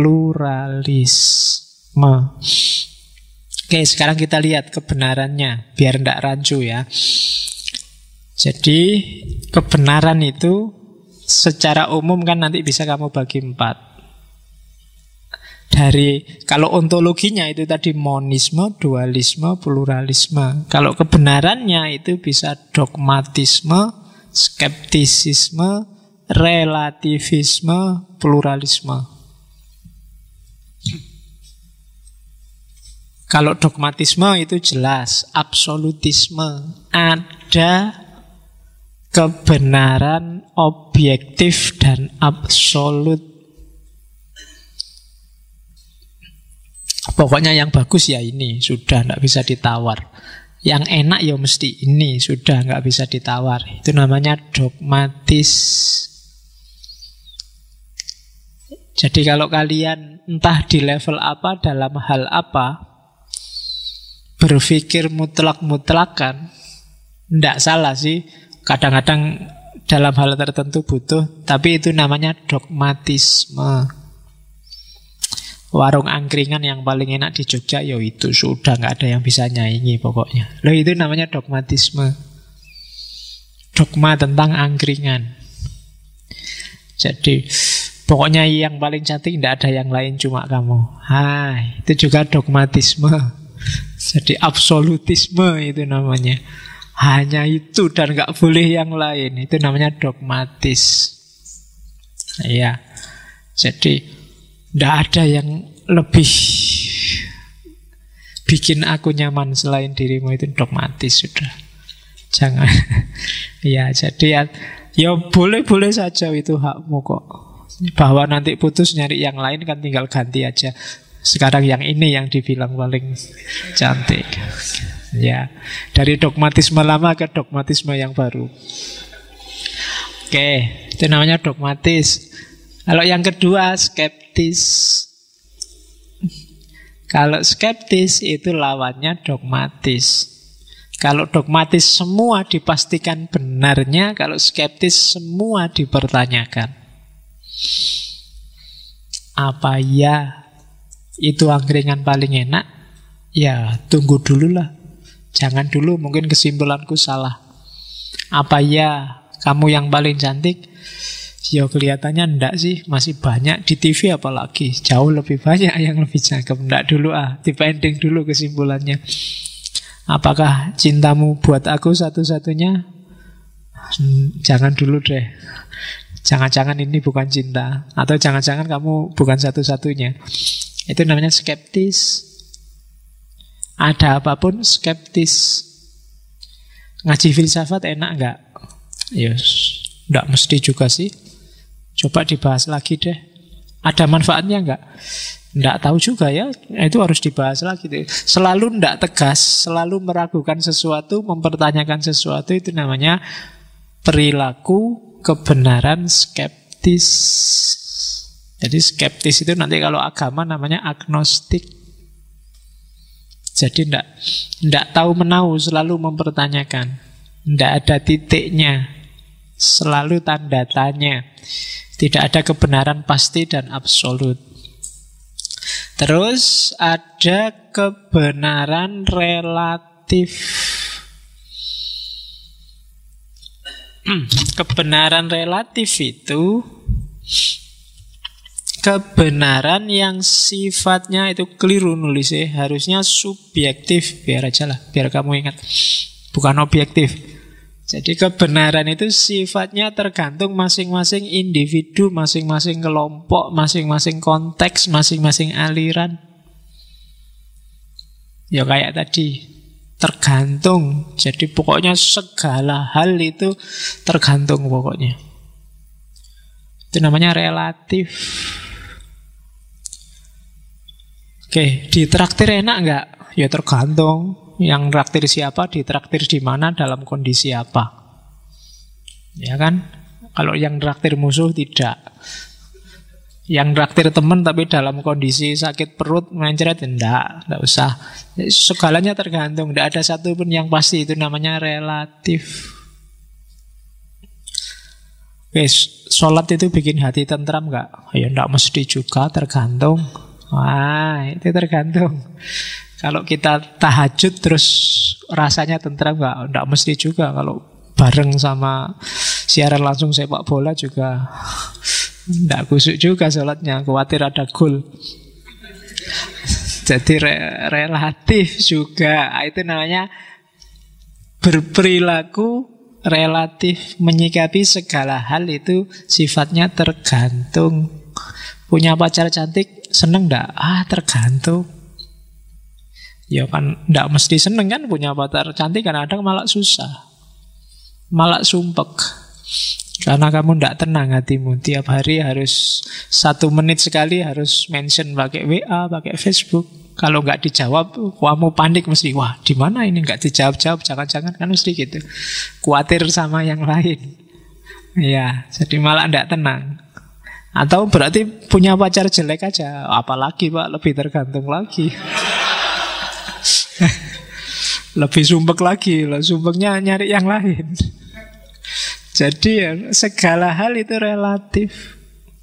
Speaker 1: pluralisme. Oke, sekarang kita lihat kebenarannya, biar tidak rancu ya. Jadi kebenaran itu secara umum kan nanti bisa kamu bagi 4. Kalau ontologinya itu tadi monisme, dualisme, pluralisme. Kalau kebenarannya itu bisa dogmatisme, skeptisisme, relativisme, pluralisme. Kalau dogmatisme itu jelas, absolutisme. Ada kebenaran objektif dan absolut. Pokoknya yang bagus ya ini, sudah tidak bisa ditawar. Yang enak ya mesti ini, sudah nggak bisa ditawar. Itu namanya dogmatis. Jadi kalau kalian entah di level apa, dalam hal apa, berpikir mutlak-mutlakan, tidak salah sih. Kadang-kadang dalam hal tertentu butuh, tapi itu namanya dogmatisme. Warung angkringan yang paling enak di Jogja, ya itu sudah nggak ada yang bisa nyaingi pokoknya. Loh, itu namanya dogmatisme. Dogma tentang angkringan. Jadi pokoknya yang paling cantik, tidak ada yang lain, cuma kamu. Itu juga dogmatisme. Jadi absolutisme itu namanya. Hanya itu dan nggak boleh yang lain. Itu namanya dogmatis. Ya. Jadi tidak ada yang lebih bikin aku nyaman selain dirimu, itu dogmatis sudah. Jangan. Ya, jadi ya boleh-boleh saja, itu hakmu kok. Bahwa nanti putus nyari yang lain kan tinggal ganti aja. Sekarang yang ini yang dibilang paling cantik. Ya, dari dogmatisme lama ke dogmatisme yang baru. Oke, itu namanya dogmatis. Kalau yang kedua, skeptis. Kalau skeptis itu lawannya dogmatis. Kalau dogmatis semua dipastikan benarnya, kalau skeptis semua dipertanyakan. Apa ya itu angkringan paling enak? Ya, tunggu dulu lah. Jangan dulu, mungkin kesimpulanku salah. Apa ya kamu yang paling cantik? Ya kelihatannya enggak sih, masih banyak di TV apalagi. Jauh lebih banyak yang lebih cakep. Enggak dulu dipending dulu kesimpulannya. Apakah cintamu buat aku satu-satunya? Jangan dulu deh. Jangan-jangan ini bukan cinta. Atau jangan-jangan kamu bukan satu-satunya. Itu namanya skeptis. Ada apapun skeptis. Ngaji filsafat enak enggak? Yes, enggak mesti juga sih. Coba dibahas lagi deh. Ada manfaatnya enggak? Enggak tahu juga ya. Itu harus dibahas lagi deh. Selalu enggak tegas, selalu meragukan sesuatu, mempertanyakan sesuatu, itu namanya perilaku kebenaran skeptis. Jadi skeptis itu nanti kalau agama namanya agnostik. Jadi enggak tahu menau, selalu mempertanyakan. Enggak ada titiknya, selalu tanda tanya. Tidak ada kebenaran pasti dan absolut. Terus ada kebenaran relatif. Kebenaran relatif itu kebenaran yang sifatnya itu keliru nulisnya, harusnya subjektif. Biar aja lah, biar kamu ingat, bukan objektif. Jadi kebenaran itu sifatnya tergantung masing-masing individu, masing-masing kelompok, masing-masing konteks, masing-masing aliran. Ya kayak tadi, tergantung. Jadi pokoknya segala hal itu tergantung pokoknya. Itu namanya relatif. Oke, ditraktir enak enggak? Ya tergantung. Yang traktir siapa, ditraktir di mana, dalam kondisi apa. Ya kan? Kalau yang traktir musuh tidak. Yang traktir teman tapi dalam kondisi sakit perut mencret, enggak usah. Segalanya tergantung, enggak ada satu pun yang pasti, itu namanya relatif. Oke, sholat itu bikin hati tentram enggak? Ya enggak mesti juga, tergantung. Wah, itu tergantung. Kalau kita tahajud terus rasanya tentram enggak mesti juga. Kalau bareng sama siaran langsung sepak bola juga enggak kusuk juga sholatnya, khawatir ada gol. Jadi relatif juga. Itu namanya berperilaku relatif, menyikapi segala hal itu sifatnya tergantung. Punya pacar cantik, seneng ndak? Tergantung. Ya kan ndak mesti seneng kan punya pacar cantik, kadang-kadang malah susah, malah sumpek. Karena kamu ndak tenang hatimu. Tiap hari harus 1 menit sekali harus mention pakai WA, pakai Facebook. Kalau nggak dijawab, kamu panik mesti. Wah, di mana ini nggak dijawab-jawab? Jangan-jangan kan mesti gitu. Khawatir sama yang lain. Ya, jadi malah nggak tenang. Atau berarti punya pacar jelek aja. Apalagi Pak, lebih tergantung lagi. Lebih sumpek lagi. Sumpeknya nyari yang lain. Jadi ya, segala hal itu relatif.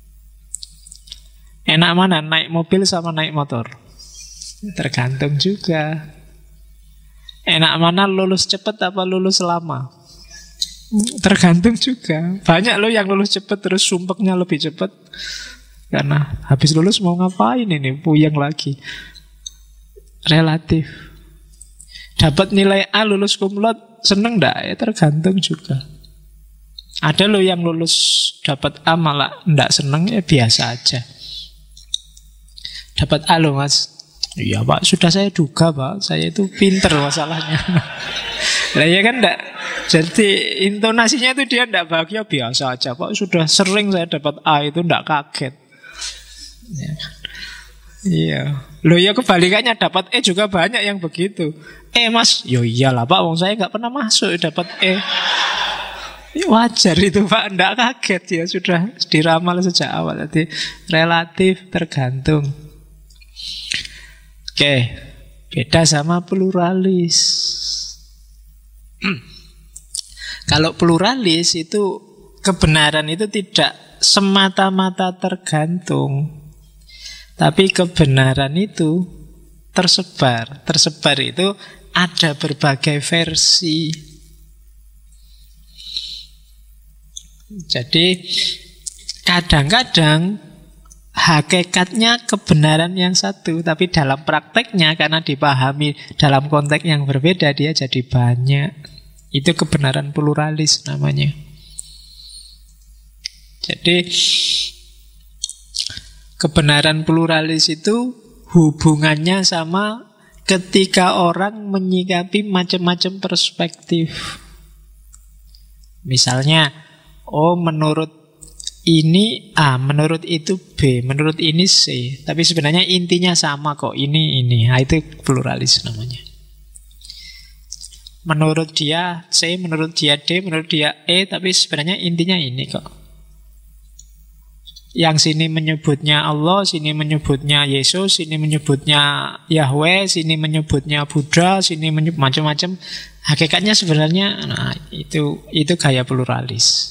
Speaker 1: Enak mana, naik mobil sama naik motor? Tergantung juga. Enak mana, lulus cepat apa lulus lama? Tergantung juga. Banyak loh yang lulus cepat terus sumpeknya lebih cepat. Karena habis lulus mau ngapain ini, puyeng lagi. Relatif. Dapat nilai A, lulus cum laude, seneng enggak? Ya tergantung juga. Ada loh yang lulus dapat A malah enggak seneng, ya biasa aja. Dapat A loh mas. Iya Pak, sudah saya duga Pak, saya itu pinter masalahnya. Lah ya kan enggak. Jadi intonasinya itu dia enggak bahagia, biasa aja Pak, sudah sering saya dapat A itu enggak kaget. Ya. Iya. Loh ya kebalikannya, dapat E juga banyak yang begitu. Mas, yo iyalah Pak, wong saya enggak pernah masuk dapat E. Wajar itu Pak, enggak kaget ya, sudah diramal sejak awal. Jadi relatif, tergantung. Oke, beda sama pluralis. Kalau pluralis itu kebenaran itu tidak semata-mata tergantung, tapi kebenaran itu tersebar. Tersebar itu ada berbagai versi. Jadi kadang-kadang hakikatnya kebenaran yang satu, tapi dalam prakteknya karena dipahami dalam konteks yang berbeda dia jadi banyak. Itu kebenaran pluralis namanya. Jadi kebenaran pluralis itu hubungannya sama ketika orang menyikapi macam-macam perspektif. Misalnya, menurut ini A, menurut itu B, menurut ini C, tapi sebenarnya intinya sama kok, ini. Itu pluralis namanya. Menurut dia C, menurut dia D, menurut dia E, tapi sebenarnya intinya ini kok. Yang sini menyebutnya Allah, sini menyebutnya Yesus, sini menyebutnya Yahweh, sini menyebutnya Buddha, sini menyebut macam-macam. Hakikatnya sebenarnya itu gaya pluralis.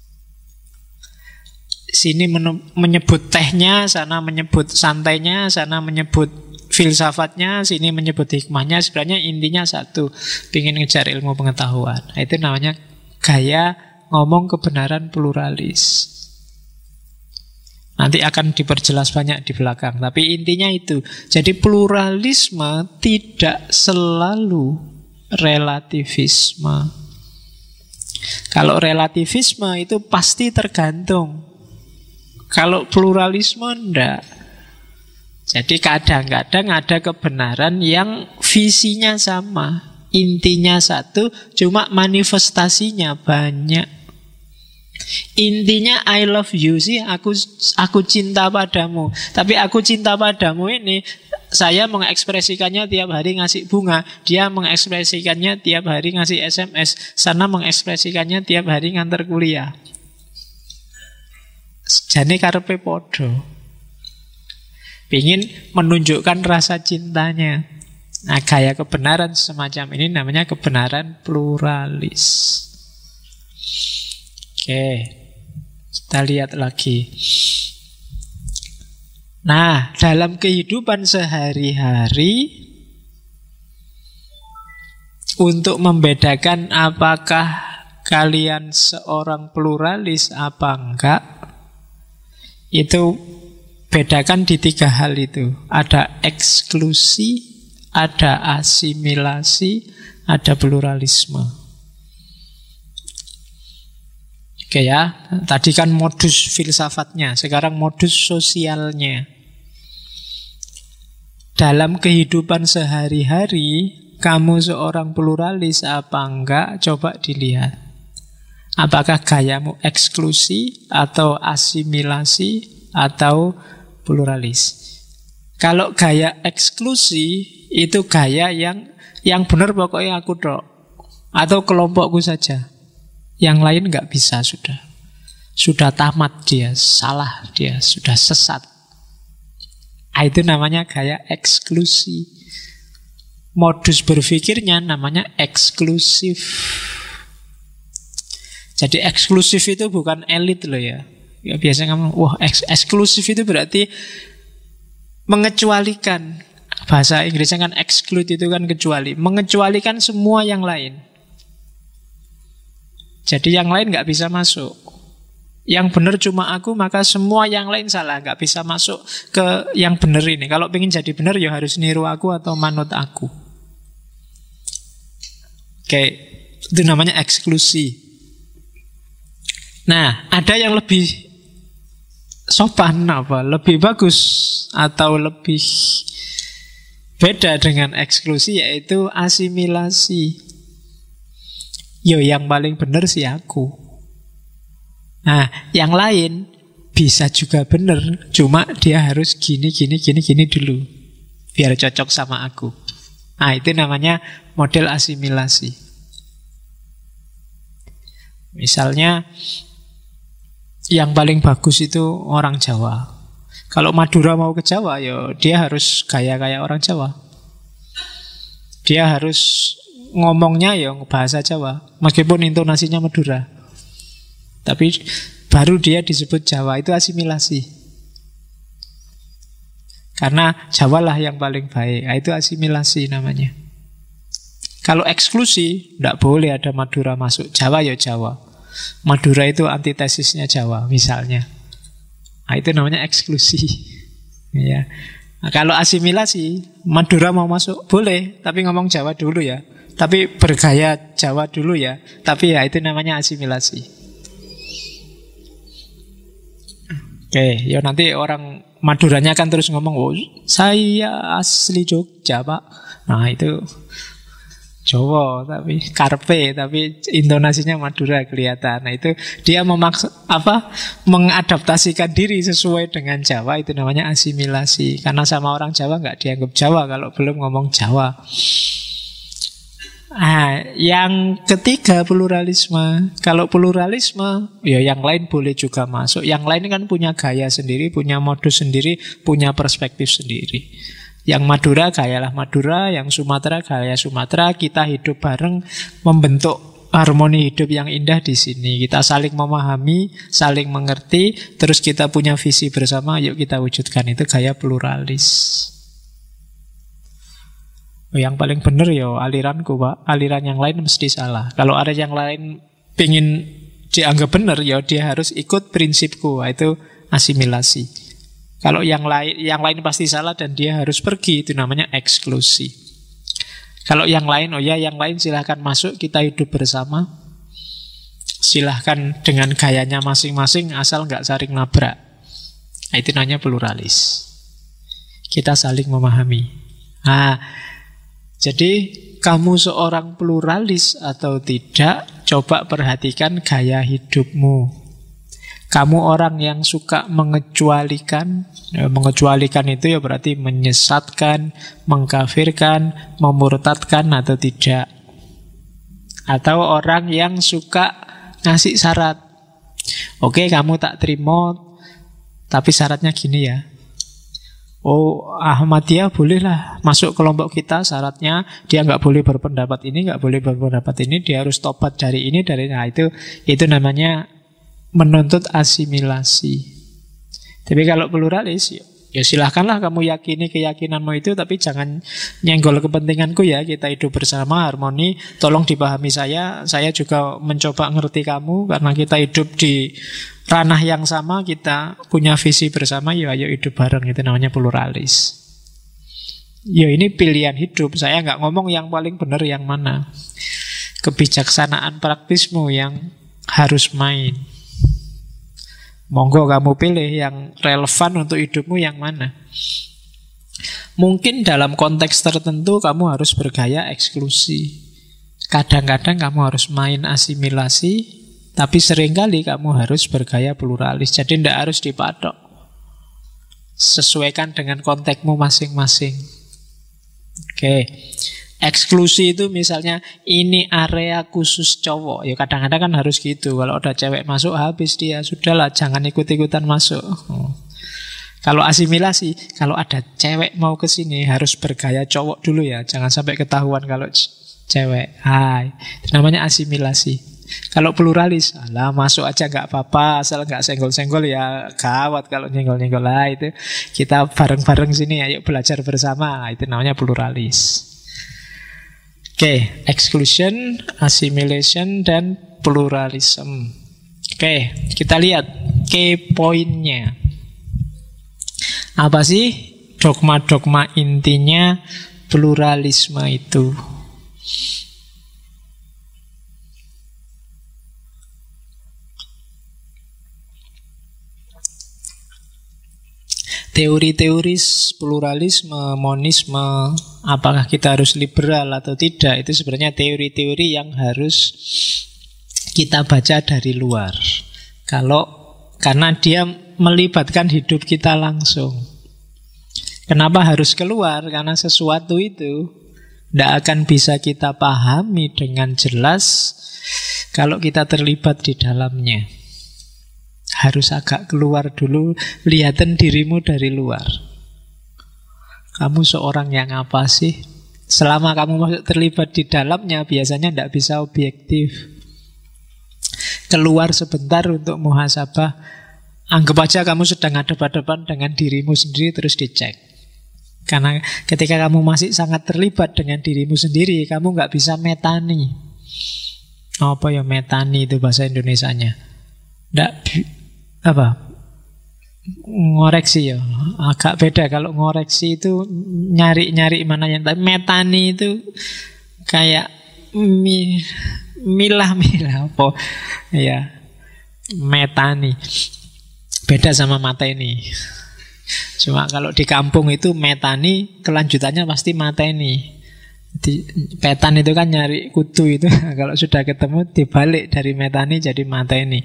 Speaker 1: Sini menyebut tehnya, sana menyebut santainya, sana menyebut filsafatnya, sini menyebut hikmahnya. Sebenarnya intinya satu, ingin ngejar ilmu pengetahuan. Itu namanya gaya ngomong kebenaran pluralis. Nanti akan diperjelas banyak di belakang, tapi intinya itu. Jadi pluralisme tidak selalu relativisme. Kalau relativisme itu pasti tergantung. Kalau pluralisme enggak. Jadi kadang-kadang ada kebenaran yang visinya sama, intinya satu, cuma manifestasinya banyak. Intinya I love you sih, aku cinta padamu. Tapi aku cinta padamu ini, saya mengekspresikannya tiap hari ngasih bunga, dia mengekspresikannya tiap hari ngasih SMS, sana mengekspresikannya tiap hari nganter kuliah. Jane karepe podo. Pingin menunjukkan rasa cintanya. Nah, gaya kebenaran semacam ini namanya kebenaran pluralis. Oke, kita lihat lagi. Nah, dalam kehidupan sehari-hari, untuk membedakan apakah kalian seorang pluralis apa enggak, itu bedakan di 3 hal itu. Ada eksklusi, ada asimilasi, ada pluralisme. Oke ya, tadi kan modus filsafatnya, sekarang modus sosialnya. Dalam kehidupan sehari-hari, kamu seorang pluralis apa enggak? Coba dilihat. Apakah gayamu eksklusi atau asimilasi atau pluralis? Kalau gaya eksklusi itu gaya yang benar pokoknya aku tok atau kelompokku saja. Yang lain nggak bisa sudah tamat dia, salah dia, sudah sesat. Itu namanya gaya eksklusi. Modus berpikirnya namanya eksklusif. Jadi eksklusif itu bukan elit loh ya. Ya biasanya kamu, wah eksklusif itu berarti mengecualikan. Bahasa Inggrisnya kan exclude itu kan kecuali. Mengecualikan semua yang lain. Jadi yang lain nggak bisa masuk. Yang benar cuma aku, maka semua yang lain salah. Nggak bisa masuk ke yang benar ini. Kalau pengen jadi benar ya harus niru aku atau manut aku. Oke, itu namanya eksklusi. Nah, ada yang lebih sopan apa? Lebih bagus atau lebih beda dengan eksklusi, yaitu asimilasi. Yo, yang paling benar sih aku. Nah, yang lain bisa juga benar, cuma dia harus gini dulu, biar cocok sama aku. Nah, itu namanya model asimilasi. Misalnya, yang paling bagus itu orang Jawa. Kalau Madura mau ke Jawa, yo dia harus gaya-gaya orang Jawa. Dia harus ngomongnya ya bahasa Jawa, meskipun intonasinya Madura. Tapi baru dia disebut Jawa, itu asimilasi. Karena Jawa lah yang paling baik, itu asimilasi namanya. Kalau eksklusi, tidak boleh ada Madura masuk. Jawa ya Jawa. Madura itu antitesisnya Jawa, misalnya. Nah, itu namanya eksklusi. Ya. Nah, kalau asimilasi, Madura mau masuk, boleh, tapi ngomong Jawa dulu ya. Tapi bergaya Jawa dulu ya. Tapi ya itu namanya asimilasi. Oke, ya nanti orang Maduranya kan terus ngomong, oh, saya asli Jogja Pak. Nah itu Jawa tapi karpe, tapi intonasinya Madura kelihatan. Nah itu dia mengadaptasikan diri sesuai dengan Jawa, itu namanya asimilasi. Karena sama orang Jawa nggak dianggap Jawa kalau belum ngomong Jawa. Nah, yang ketiga pluralisme. Kalau pluralisme, ya yang lain boleh juga masuk. Yang lain kan punya gaya sendiri, punya modus sendiri, punya perspektif sendiri. Yang Madura gayalah Madura, yang Sumatera gaya Sumatera. Kita hidup bareng, membentuk harmoni hidup yang indah di sini. Kita saling memahami, saling mengerti, terus kita punya visi bersama, yuk kita wujudkan. Itu gaya pluralis. Yang paling benar ya aliranku Pak. Aliran yang lain mesti salah. Kalau ada yang lain pengen dianggap benar, ya dia harus ikut prinsipku. Itu asimilasi. Kalau yang lain pasti salah dan dia harus pergi, itu namanya eksklusi. Kalau yang lain, oh ya yang lain silahkan masuk, kita hidup bersama. Silahkan dengan gayanya masing-masing, asal nggak saling nabrak. Nah, itu namanya pluralis. Kita saling memahami. Nah, jadi kamu seorang pluralis atau tidak, coba perhatikan gaya hidupmu. Kamu orang yang suka mengecualikan. Mengecualikan itu ya berarti menyesatkan, mengkafirkan, memurtadkan atau tidak. Atau orang yang suka ngasih syarat. Oke, kamu tak terima, tapi syaratnya gini ya. Oh, Ahmadiyah bolehlah masuk kelompok kita, syaratnya dia nggak boleh berpendapat ini, nggak boleh berpendapat ini, dia harus tobat dari ini, dari nah itu namanya menuntut asimilasi. Tapi kalau pluralis, Ya silahkanlah kamu yakini keyakinanmu itu, tapi jangan nyenggol kepentinganku ya. Kita hidup bersama, harmoni. Tolong dipahami saya juga mencoba ngerti kamu. Karena kita hidup di ranah yang sama, kita punya visi bersama, ya ayo hidup bareng. Itu namanya pluralis. Ya ini pilihan hidup. Saya nggak ngomong yang paling benar yang mana. Kebijaksanaan praktismu yang harus main. Monggo kamu pilih yang relevan untuk hidupmu yang mana. Mungkin dalam konteks tertentu kamu harus bergaya eksklusi. Kadang-kadang kamu harus main asimilasi, tapi seringkali kamu harus bergaya pluralis. Jadi tidak harus dipatok. Sesuaikan dengan konteksmu masing-masing. Oke. Eksklusi itu misalnya ini area khusus cowok. Ya kadang-kadang kan harus gitu. Kalau ada cewek masuk habis dia. Sudahlah, jangan ikut-ikutan masuk. Kalau asimilasi, kalau ada cewek mau ke sini harus bergaya cowok dulu ya. Jangan sampai ketahuan kalau cewek. Itu namanya asimilasi. Kalau pluralis, alah masuk aja nggak apa-apa, asal nggak senggol-senggol ya gawat kalau nyenggol-nyenggol lah itu. Kita bareng-bareng sini, ayo belajar bersama. Itu namanya pluralis. Oke, exclusion, assimilation, dan pluralism. Oke, kita lihat key point-nya. Apa sih dogma-dogma intinya pluralisme itu? Teori-teori pluralisme, monisme, apakah kita harus liberal atau tidak, itu sebenarnya teori-teori yang harus kita baca dari luar. Karena dia melibatkan hidup kita langsung. Kenapa harus keluar? Karena sesuatu itu tidak akan bisa kita pahami dengan jelas kalau kita terlibat di dalamnya. Harus agak keluar dulu, lihatin dirimu dari luar. Kamu seorang yang apa sih? Selama kamu masih terlibat di dalamnya, biasanya tidak bisa objektif. Keluar sebentar untuk muhasabah. Anggap aja kamu sedang hadap-hadapan dengan dirimu sendiri, terus dicek. Karena ketika kamu masih sangat terlibat dengan dirimu sendiri, kamu nggak bisa metani. Apa ya metani itu bahasa Indonesianya? Ngoreksi ya, agak beda. Kalau ngoreksi itu nyari-nyari mana yang, tapi metani itu kayak milah-milah apa ya, metani beda sama mateni. Cuma kalau di kampung itu metani kelanjutannya pasti mateni. Jadi petan itu kan nyari kutu itu. Kalau sudah ketemu dibalik dari metani jadi mateni.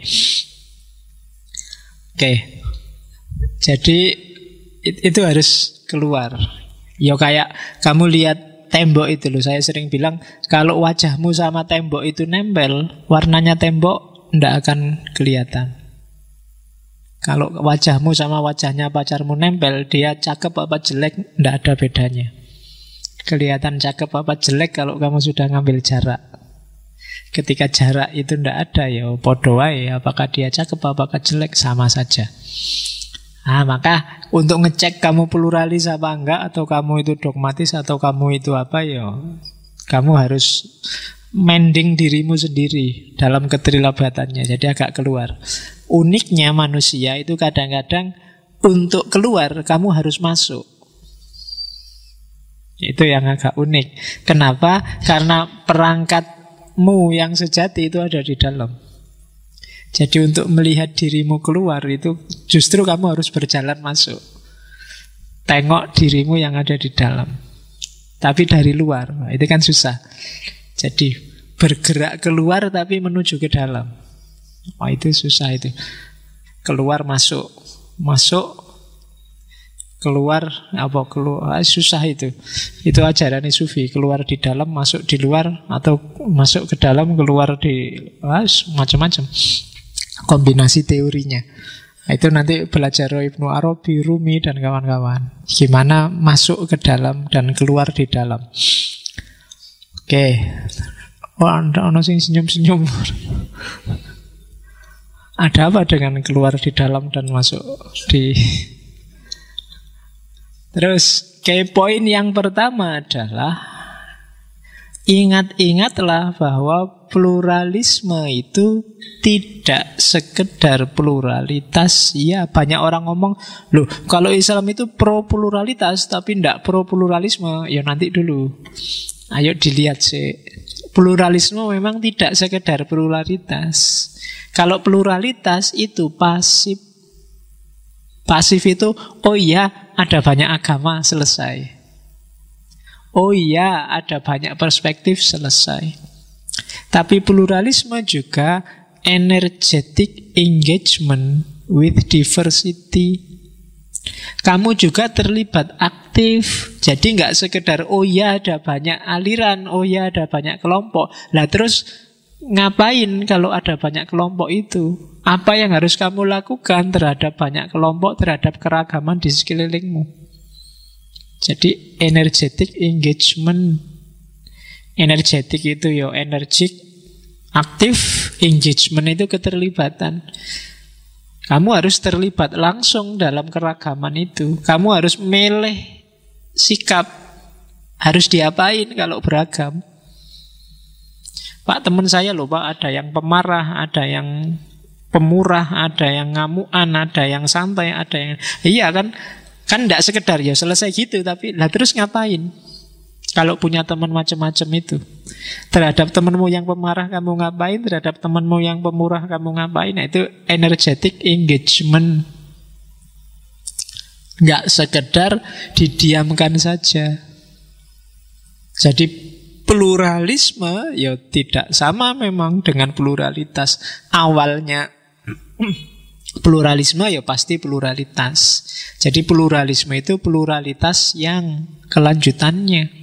Speaker 1: Oke. Jadi itu harus keluar. Ya kayak kamu lihat tembok itu loh. Saya sering bilang kalau wajahmu sama tembok itu nempel, warnanya tembok tidak akan kelihatan. Kalau wajahmu sama wajahnya pacarmu nempel, dia cakep apa jelek tidak ada bedanya. Kelihatan cakep apa jelek kalau kamu sudah ngambil jarak. Ketika jarak itu tidak ada, ya podo wae, apakah dia cakep apakah jelek sama saja. Maka untuk ngecek kamu pluralis apa enggak, atau kamu itu dogmatis, atau kamu itu apa, ya kamu harus mending dirimu sendiri dalam keterlibatannya. Jadi agak keluar. Uniknya manusia itu kadang-kadang untuk keluar kamu harus masuk. Itu yang agak unik. Kenapa? Karena perangkatmu yang sejati itu ada di dalam. Jadi untuk melihat dirimu keluar itu justru kamu harus berjalan masuk. Tengok dirimu yang ada di dalam. Tapi dari luar, itu kan susah. Jadi bergerak keluar tapi menuju ke dalam. Itu susah itu. Keluar masuk. Masuk keluar susah itu. Itu ajaran sufi. Keluar di dalam, masuk di luar, atau masuk ke dalam, keluar di macam-macam. Kombinasi teorinya. Itu nanti belajar Ibnu Arabi, Rumi, dan kawan-kawan. Gimana masuk ke dalam dan keluar di dalam. Oke. Ada orang yang senyum-senyum. Ada apa dengan keluar di dalam dan masuk di... Terus key point yang pertama adalah ingat-ingatlah bahwa pluralisme itu tidak sekedar pluralitas. Ya, banyak orang ngomong, loh kalau Islam itu pro pluralitas tapi tidak pro pluralisme. Ya nanti dulu, ayo dilihat sih. Pluralisme memang tidak sekedar pluralitas. Kalau pluralitas itu pasif. Pasif itu, oh iya ada banyak agama, selesai. Oh iya ada banyak perspektif, selesai. Tapi pluralisme juga energetic engagement with diversity. Kamu juga terlibat aktif. Jadi nggak sekedar oh ya ada banyak aliran, oh ya ada banyak kelompok. Lah terus ngapain kalau ada banyak kelompok itu? Apa yang harus kamu lakukan terhadap banyak kelompok, terhadap keragaman di sekelilingmu? Jadi energetic engagement. Energetic itu ya energik, aktif, engagement itu keterlibatan. Kamu harus terlibat langsung dalam keragaman itu. Kamu harus milih sikap. Harus diapain kalau beragam. Pak, teman saya loh Pak, ada yang pemarah, ada yang pemurah, ada yang ngamuan, ada yang santai, ada yang... Iya kan tidak sekedar ya selesai gitu. Tapi lah terus ngapain? Kalau punya teman macam-macam itu, terhadap temanmu yang pemarah kamu ngapain, terhadap temanmu yang pemurah kamu ngapain? Nah, itu energetic engagement. Nggak sekedar didiamkan saja. Jadi pluralisme ya tidak sama memang dengan pluralitas. Awalnya pluralisme ya pasti pluralitas. Jadi pluralisme itu pluralitas yang kelanjutannya.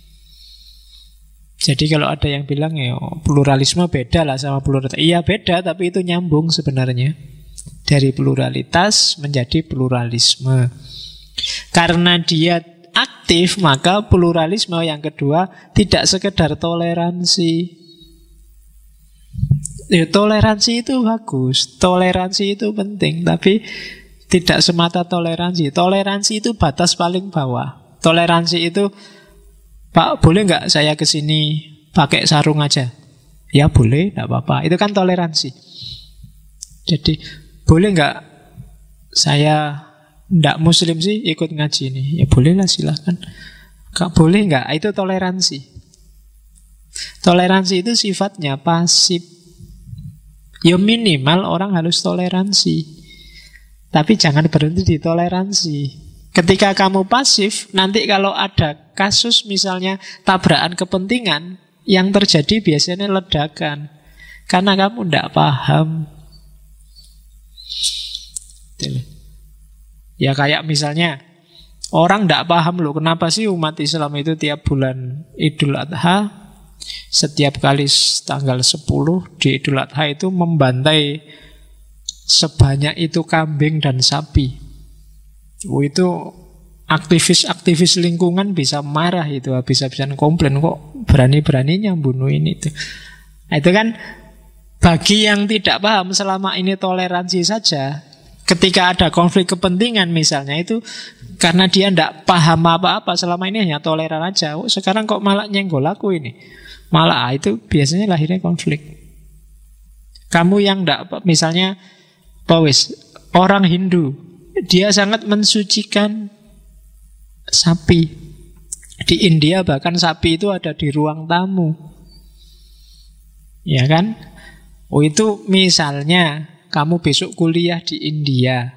Speaker 1: Jadi kalau ada yang bilang ya pluralisme beda lah sama pluralitas. Iya beda, tapi itu nyambung sebenarnya. Dari pluralitas menjadi pluralisme. Karena dia aktif, maka pluralisme yang kedua tidak sekedar toleransi. Ya, toleransi itu bagus, toleransi itu penting, tapi tidak semata toleransi. Toleransi itu batas paling bawah. Toleransi itu, Pak, boleh nggak saya kesini pakai sarung aja? Ya boleh, nggak apa-apa. Itu kan toleransi. Jadi boleh nggak saya nggak muslim sih ikut ngaji ini? Ya bolehlah, silahkan. Nggak boleh nggak? Itu toleransi. Toleransi itu sifatnya pasif. Ya minimal orang harus toleransi. Tapi jangan berhenti di toleransi. Ketika kamu pasif, nanti kalau ada kasus misalnya tabrakan kepentingan, yang terjadi biasanya ledakan. Karena kamu tidak paham. Ya kayak misalnya, orang tidak paham loh, kenapa sih umat Islam itu tiap bulan Idul Adha, setiap kali tanggal 10 di Idul Adha itu membantai sebanyak itu kambing dan sapi. Itu aktivis-aktivis lingkungan bisa marah itu, habis-habisan komplain, kok berani-beraninya bunuh ini itu. Nah, itu kan bagi yang tidak paham selama ini toleransi saja. Ketika ada konflik kepentingan misalnya itu karena dia tidak paham apa-apa, selama ini hanya toleran aja. Oh, sekarang kok malah nyenggol aku ini. Malah itu biasanya lahirnya konflik. Kamu yang tidak, misalnya orang Hindu, dia sangat mensucikan sapi. Di India bahkan sapi itu ada di ruang tamu. Ya kan? Oh itu misalnya kamu besok kuliah di India,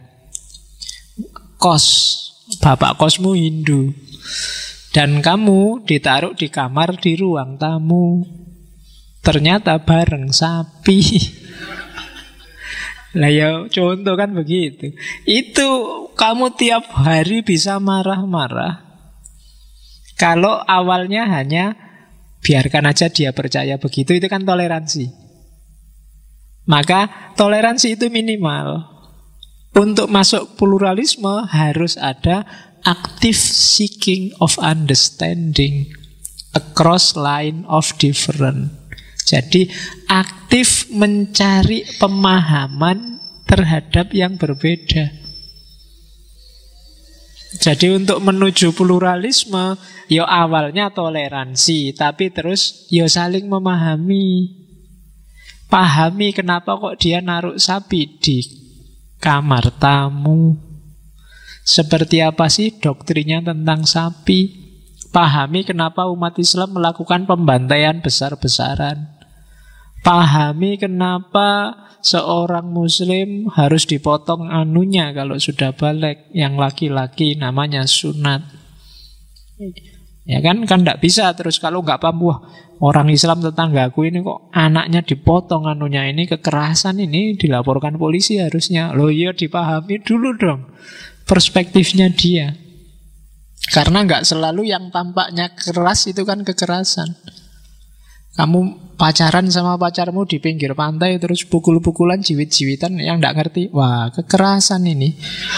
Speaker 1: bapak kosmu Hindu, dan kamu ditaruh di kamar di ruang tamu. Ternyata bareng sapi. Lah ya contoh kan begitu. Itu kamu tiap hari bisa marah-marah. Kalau awalnya hanya biarkan aja dia percaya begitu, itu kan toleransi. Maka toleransi itu minimal. Untuk masuk pluralisme harus ada active seeking of understanding across line of difference. Jadi aktif mencari pemahaman terhadap yang berbeda. Jadi untuk menuju pluralisme, yo awalnya toleransi, tapi terus yo saling memahami. Pahami kenapa kok dia naruh sapi di kamar tamu. Seperti apa sih doktrinnya tentang sapi? Pahami kenapa umat Islam melakukan pembantaian besar-besaran. Pahami kenapa seorang muslim harus dipotong anunya kalau sudah balik. Yang laki-laki namanya sunat. Ya kan tidak bisa terus kalau nggak paham, wah orang Islam tetanggaku ini kok anaknya dipotong anunya, ini kekerasan, ini dilaporkan polisi harusnya. Loh iya, dipahami dulu dong perspektifnya dia. Karena nggak selalu yang tampaknya keras itu kan kekerasan. Kamu pacaran sama pacarmu di pinggir pantai terus pukul-pukulan, jiwit-jiwitan, yang nggak ngerti, wah kekerasan ini.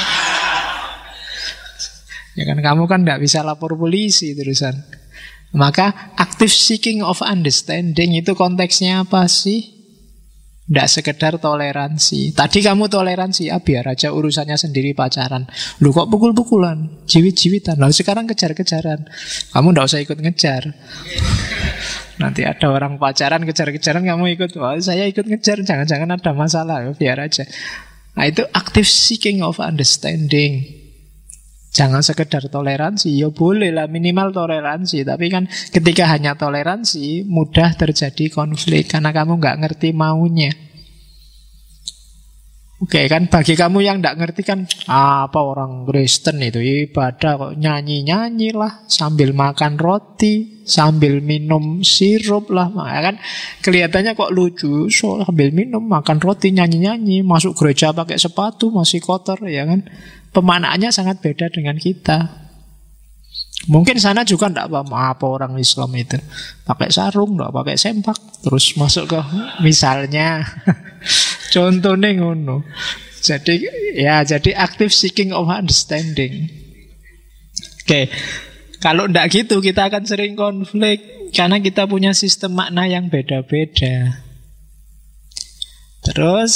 Speaker 1: Ya kan kamu kan nggak bisa lapor polisi terusan. Maka active seeking of understanding itu konteksnya apa sih? Tidak sekedar toleransi. Tadi kamu toleransi, biar aja urusannya sendiri pacaran. Lu kok pukul-pukulan, jiwit-jiwitan. Lalu sekarang kejar-kejaran. Kamu tidak usah ikut ngejar. Nanti ada orang pacaran kejar-kejaran, kamu ikut. Wah, saya ikut ngejar, jangan-jangan ada masalah. Biar aja. Nah, itu active seeking of understanding. Jangan sekedar toleransi. Ya boleh lah, minimal toleransi. Tapi kan ketika hanya toleransi, mudah terjadi konflik karena kamu nggak ngerti maunya. Oke kan, bagi kamu yang nggak ngerti kan, apa orang Kristen itu ibadah kok nyanyi-nyanyi lah, sambil makan roti, sambil minum sirup lah, kan kelihatannya kok lucu, so, sambil minum, makan roti, nyanyi-nyanyi, masuk gereja pakai sepatu masih kotor, ya kan? Pemaknaannya sangat beda dengan kita. Mungkin sana juga tidak paham apa orang Islam itu pakai sarung, tidak pakai sempak, terus masuk ke misalnya. Contohnya ngono. Jadi active seeking of understanding. Oke. Kalau tidak gitu kita akan sering konflik karena kita punya sistem makna yang beda-beda. Terus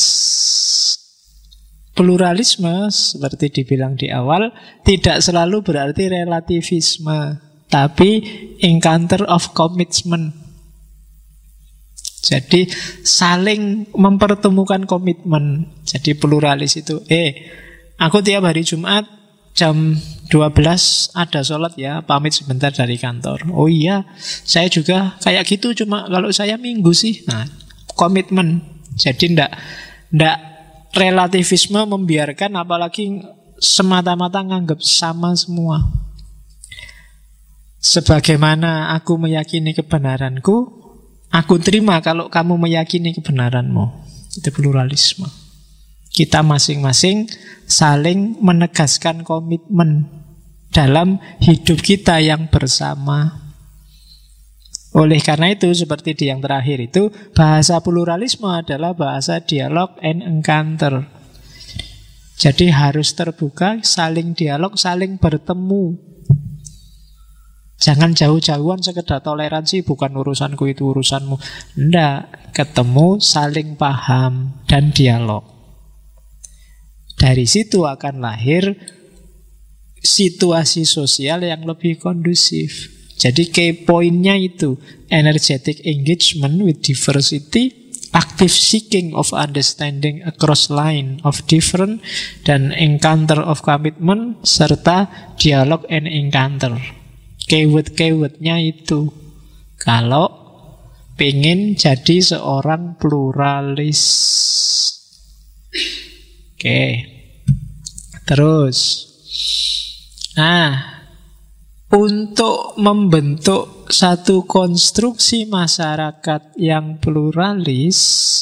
Speaker 1: pluralisme seperti dibilang di awal tidak selalu berarti relativisme, tapi encounter of commitment. Jadi saling mempertemukan komitmen. Jadi pluralis itu aku tiap hari Jumat jam 12 ada sholat ya, pamit sebentar dari kantor. Oh iya, saya juga kayak gitu, cuma kalau saya minggu sih. Nah, komitmen. Jadi ndak relativisme membiarkan, apalagi semata-mata nganggap sama semua. Sebagaimana aku meyakini kebenaranku, aku terima kalau kamu meyakini kebenaranmu. Itu pluralisme. Kita masing-masing saling menegaskan komitmen dalam hidup kita yang bersama. Oleh karena itu, seperti di yang terakhir itu, bahasa pluralisme adalah bahasa dialog and encounter. Jadi harus terbuka, saling dialog, saling bertemu. Jangan jauh-jauhan sekedar toleransi, bukan urusanku itu urusanmu. Tidak, ketemu, saling paham, dan dialog. Dari situ akan lahir situasi sosial yang lebih kondusif. Jadi key point-nya itu energetic engagement with diversity, active seeking of understanding across line of different, dan encounter of commitment, serta dialog and encounter. Keyword-keywordnya itu kalau pengen jadi seorang pluralis. Oke. Terus untuk membentuk satu konstruksi masyarakat yang pluralis,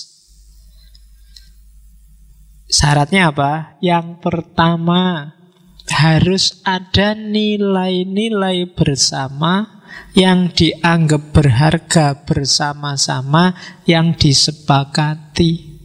Speaker 1: syaratnya apa? Yang pertama, harus ada nilai-nilai bersama yang dianggap berharga bersama-sama, yang disepakati.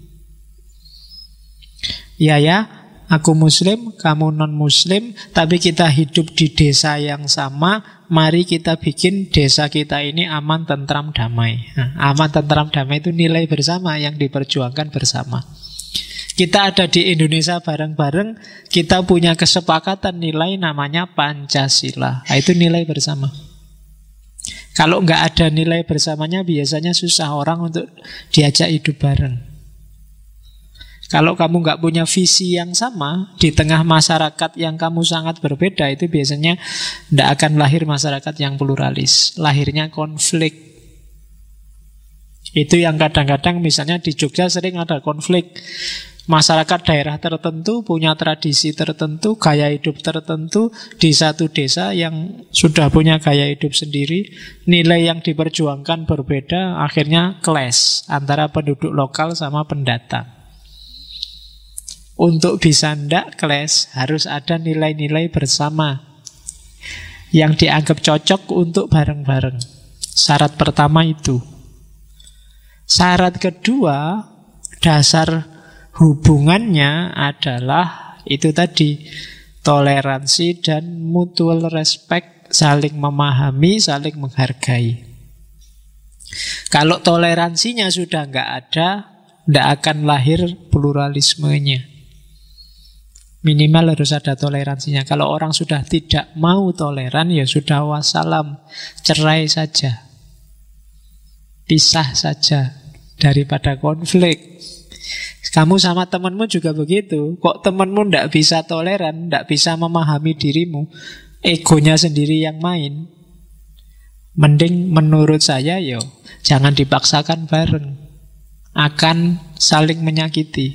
Speaker 1: Ya, aku muslim, kamu non-muslim, tapi kita hidup di desa yang sama. Mari kita bikin desa kita ini aman, tentram, damai. Aman, tentram, damai itu nilai bersama yang diperjuangkan bersama. Kita ada di Indonesia bareng-bareng, kita punya kesepakatan nilai namanya Pancasila. Nah, itu nilai bersama. Kalau nggak ada nilai bersamanya, biasanya susah orang untuk diajak hidup bareng. Kalau kamu nggak punya visi yang sama, di tengah masyarakat yang kamu sangat berbeda, itu biasanya nggak akan lahir masyarakat yang pluralis. Lahirnya konflik. Itu yang kadang-kadang misalnya di Jogja sering ada konflik. Masyarakat daerah tertentu punya tradisi tertentu, gaya hidup tertentu. Di satu desa yang sudah punya gaya hidup sendiri, nilai yang diperjuangkan berbeda, akhirnya clash antara penduduk lokal sama pendatang. Untuk bisa ndak clash, harus ada nilai-nilai bersama yang dianggap cocok untuk bareng-bareng. Syarat pertama itu. Syarat kedua, dasar hubungannya adalah itu tadi, toleransi dan mutual respect, saling memahami, saling menghargai. Kalau toleransinya sudah nggak ada, nggak akan lahir pluralismenya. Minimal harus ada toleransinya. Kalau orang sudah tidak mau toleran, ya sudah wassalam, cerai saja, pisah saja daripada konflik. Kamu sama temanmu juga begitu. Kok temanmu tidak bisa toleran, tidak bisa memahami dirimu, egonya sendiri yang main, mending menurut saya jangan dipaksakan bareng, akan saling menyakiti.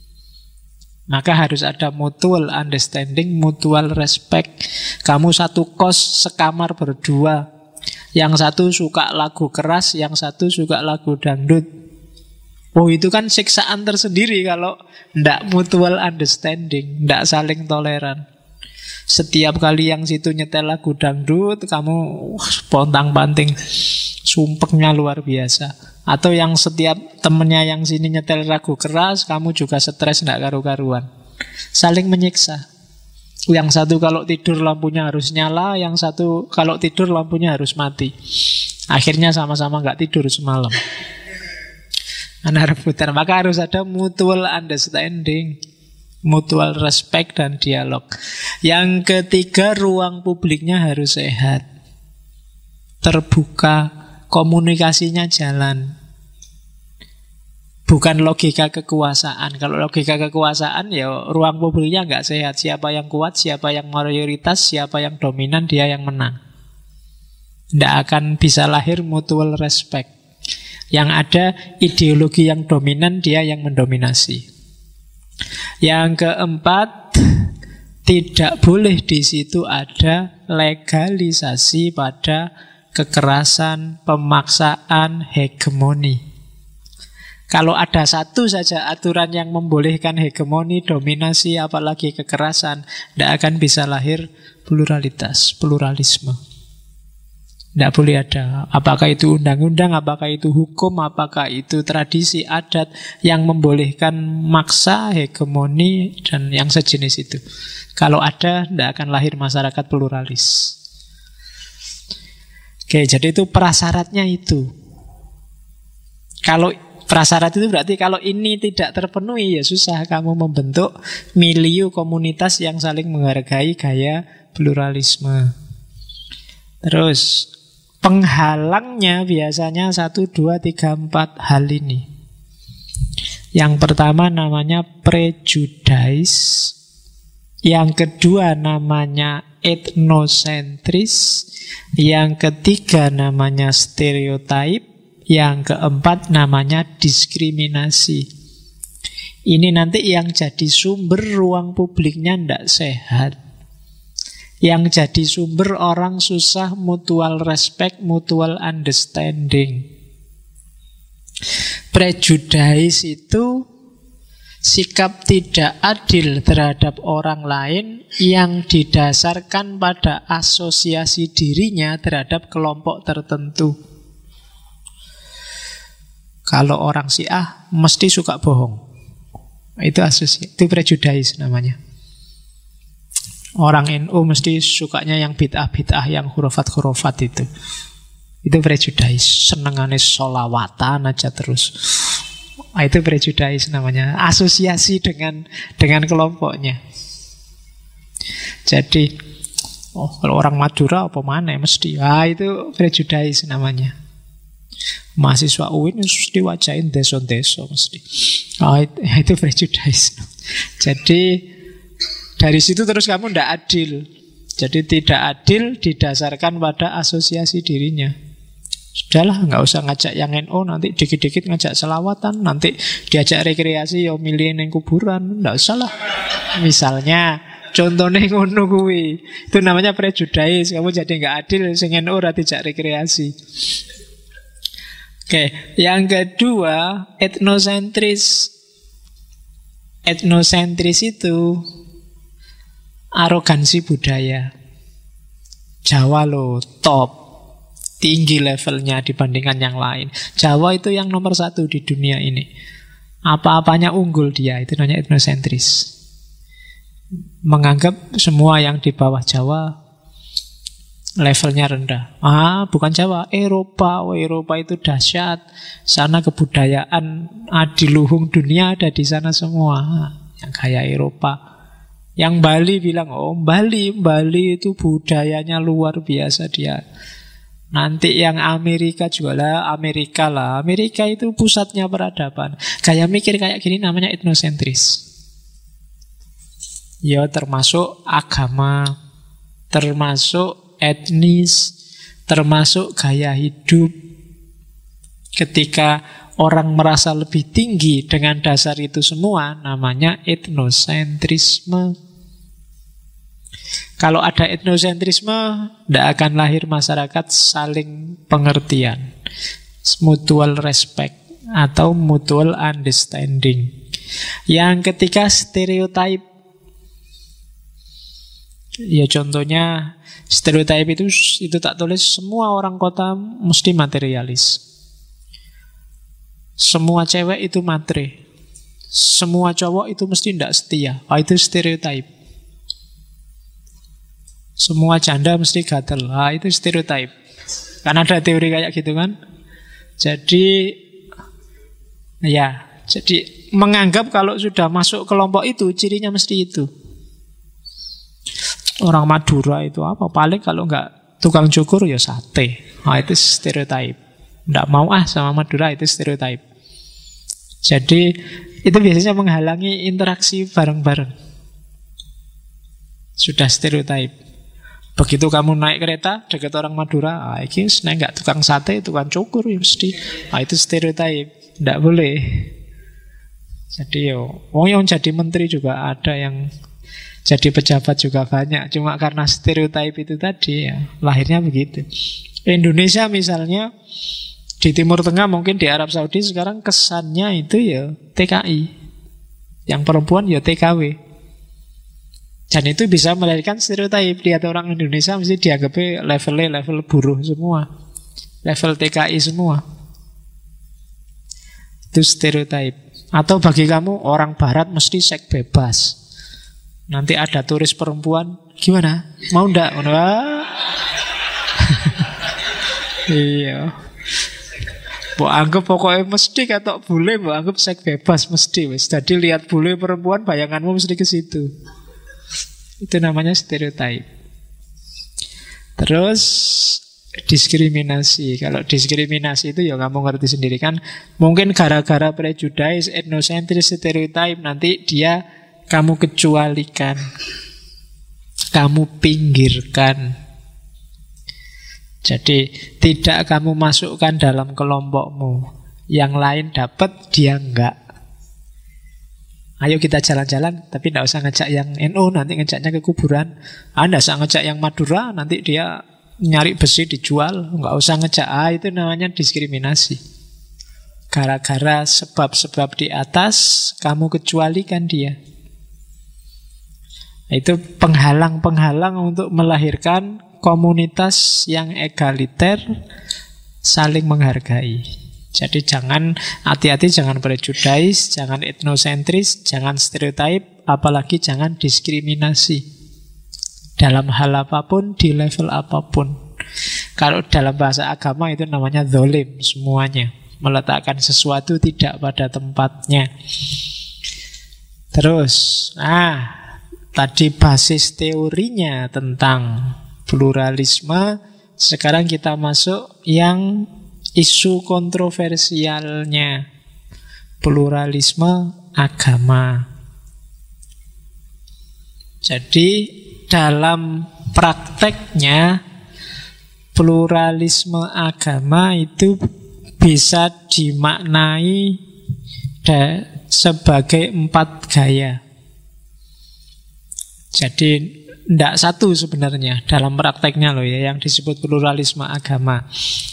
Speaker 1: Maka harus ada mutual understanding, mutual respect. Kamu satu kos sekamar berdua, yang satu suka lagu keras, yang satu suka lagu dangdut. Oh, itu kan siksaan tersendiri kalau ndak mutual understanding, ndak saling toleran. Setiap kali yang situ nyetel lagu dangdut, kamu pontang-panting, sumpeknya luar biasa. Atau yang setiap temennya yang sini nyetel lagu keras, kamu juga stres ndak karu-karuan. Saling menyiksa. Yang satu kalau tidur lampunya harus nyala, yang satu kalau tidur lampunya harus mati. Akhirnya sama-sama nggak tidur semalam. Anak rebutan. Maka harus ada mutual understanding, mutual respect dan dialog. Yang ketiga, ruang publiknya harus sehat, terbuka, komunikasinya jalan. Bukan logika kekuasaan. Kalau logika kekuasaan, ruang publiknya nggak sehat. Siapa yang kuat, siapa yang mayoritas, siapa yang dominan, dia yang menang. Nggak akan bisa lahir mutual respect. Yang ada ideologi yang dominan, dia yang mendominasi. Yang keempat, tidak boleh di situ ada legalisasi pada kekerasan, pemaksaan, hegemoni. Kalau ada satu saja aturan yang membolehkan hegemoni, dominasi, apalagi kekerasan, tidak akan bisa lahir pluralitas, pluralisme. Tidak boleh ada. Apakah itu undang-undang, apakah itu hukum, apakah itu tradisi adat yang membolehkan maksa, hegemoni, dan yang sejenis itu. Kalau ada, tidak akan lahir masyarakat pluralis. Oke, jadi itu prasyaratnya itu. Kalau prasyarat itu berarti kalau ini tidak terpenuhi, ya susah kamu membentuk milieu komunitas yang saling menghargai gaya pluralisme. Terus penghalangnya biasanya 1, 2, 3, 4 hal ini. Yang pertama namanya prejudice. Yang kedua namanya etnosentris. Yang ketiga namanya stereotype. Yang keempat namanya diskriminasi. Ini nanti yang jadi sumber ruang publiknya tidak sehat. Yang jadi sumber orang susah mutual respect, mutual understanding. Prejudice itu sikap tidak adil terhadap orang lain yang didasarkan pada asosiasi dirinya terhadap kelompok tertentu. Kalau orang Syiah mesti suka bohong. Itu prejudice namanya. Orang NU mesti sukanya yang bid'ah-bid'ah, yang khurafat-khurafat itu. Itu prejudice. Senengane sholawatan aja terus. Itu prejudice namanya, asosiasi dengan kelompoknya. Jadi, kalau orang Madura apa mana mesti. Itu prejudice namanya. Mahasiswa UIN mesti wajahin deso-deso mesti. Itu prejudice. Jadi dari situ terus kamu tidak adil. Jadi tidak adil didasarkan pada asosiasi dirinya. Sudahlah, nggak usah ngajak yang NU, nanti dikit-dikit ngajak selawatan, nanti diajak rekreasi ya milihin yang kuburan, nggak usah lah. Misalnya, contohnya ngono kuwi, itu namanya prejudice. Kamu jadi nggak adil, sing NU ora dijak rekreasi. Oke, yang kedua etnosentris. Etnosentris itu arogansi budaya. Jawa lo top, tinggi levelnya dibandingkan yang lain. Jawa itu yang nomor 1 di dunia ini. Apa-apanya unggul dia, itu namanya etnosentris. Menganggap semua yang di bawah Jawa levelnya rendah. Bukan Jawa, Eropa. Eropa itu dahsyat. Sana kebudayaan adiluhung dunia ada di sana semua. Yang kayak Eropa. Yang Bali bilang, Bali itu budayanya luar biasa dia. Nanti yang Amerika juga lah. Amerika itu pusatnya peradaban. Kayak mikir kayak gini namanya etnosentris. Ya termasuk agama, termasuk etnis, termasuk gaya hidup. Ketika orang merasa lebih tinggi dengan dasar itu semua, namanya etnosentrisme. Kalau ada etnosentrisme, tidak akan lahir masyarakat saling pengertian, mutual respect atau mutual understanding. Yang ketiga, stereotype. Ya contohnya stereotype itu tak tulis semua orang kota mesti materialis. Semua cewek itu matre. Semua cowok itu mesti tidak setia. Itu stereotype. Semua janda mesti gatel. Itu stereotype. Kan ada teori kayak gitu kan. Jadi menganggap kalau sudah masuk kelompok itu cirinya mesti itu. Orang Madura itu apa? Paling kalau nggak tukang cukur ya sate. Itu stereotype. Nggak mau sama Madura, itu stereotype. Jadi itu biasanya menghalangi interaksi bareng-bareng. Sudah stereotype. Begitu kamu naik kereta dekat orang Madura, ini nggak tukang sate, tukang cukur ya mesti. Itu stereotype. Nggak boleh. Jadi yang jadi menteri juga ada, yang jadi pejabat juga banyak. Cuma karena stereotype itu tadi ya, lahirnya begitu. Indonesia misalnya di Timur Tengah, mungkin di Arab Saudi sekarang kesannya itu ya TKI. Yang perempuan ya TKW. Dan itu bisa melahirkan stereotype. Lihat orang Indonesia mesti dianggapnya level buruh semua, level TKI semua. Itu stereotype. Atau bagi kamu orang Barat mesti seks bebas. Nanti ada turis perempuan, gimana? Mau ndak? Iya. Mbok anggap pokoknya mesti ketok bule, mbok anggap seks bebas mesti wis. Jadi lihat bule perempuan bayanganmu mesti ke situ. Itu namanya stereotype. Terus diskriminasi. Kalau diskriminasi itu ya kamu ngerti sendiri kan. Mungkin gara-gara prejudice, etnosentris, stereotype, nanti dia kamu kecualikan, kamu pinggirkan. Jadi tidak kamu masukkan dalam kelompokmu. Yang lain dapat, dia enggak. Ayo kita jalan-jalan, tapi tidak usah ngajak yang NU, nanti ngajaknya ke kuburan. Tidak usah ngajak yang Madura, nanti dia nyari besi dijual. Enggak usah ngajak. Itu namanya diskriminasi. Gara-gara sebab-sebab di atas, kamu kecualikan dia. Itu penghalang-penghalang untuk melahirkan komunitas yang egaliter, saling menghargai. Jadi jangan, hati-hati, jangan prejudice, jangan etnosentris, jangan stereotype, apalagi jangan diskriminasi dalam hal apapun, di level apapun. Kalau dalam bahasa agama itu namanya dzolim semuanya. meletakkan sesuatu tidak pada tempatnya. Terus, tadi basis teorinya tentang pluralisme. Sekarang kita masuk yang isu kontroversialnya, pluralisme agama. Jadi dalam prakteknya pluralisme agama itu bisa dimaknai sebagai 4 gaya. Jadi tidak satu sebenarnya dalam prakteknya loh ya, yang disebut pluralisme agama.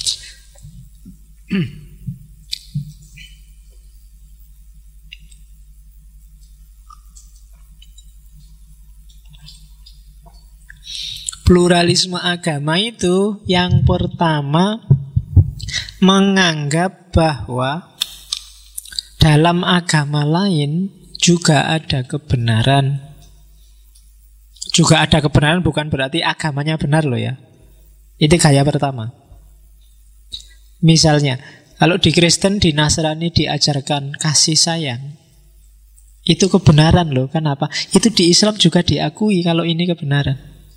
Speaker 1: Pluralisme agama itu yang pertama menganggap bahwa dalam agama lain juga ada kebenaran. Juga ada kebenaran bukan berarti agamanya benar loh ya. Itu gaya pertama. Misalnya, kalau di Kristen, di Nasrani diajarkan kasih sayang, itu kebenaran loh. Kenapa? Itu di Islam juga diakui kalau ini kebenaran.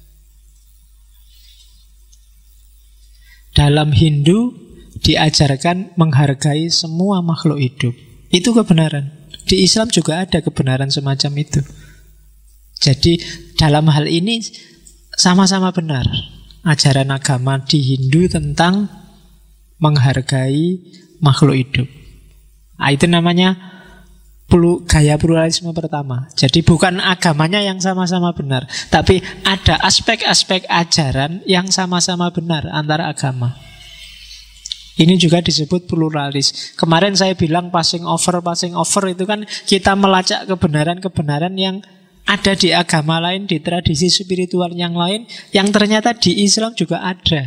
Speaker 1: Dalam Hindu diajarkan menghargai semua makhluk hidup. Itu kebenaran. Di Islam juga ada kebenaran semacam itu. Jadi dalam hal ini sama-sama benar. Ajaran agama di Hindu tentang menghargai makhluk hidup. Itu namanya gaya pluralisme pertama. Jadi bukan agamanya yang sama-sama benar, tapi ada aspek-aspek ajaran yang sama-sama benar antara agama. Ini juga disebut pluralis. Kemarin saya bilang passing over itu kan kita melacak kebenaran-kebenaran yang ada di agama lain, di tradisi spiritual yang lain, yang ternyata di Islam juga ada.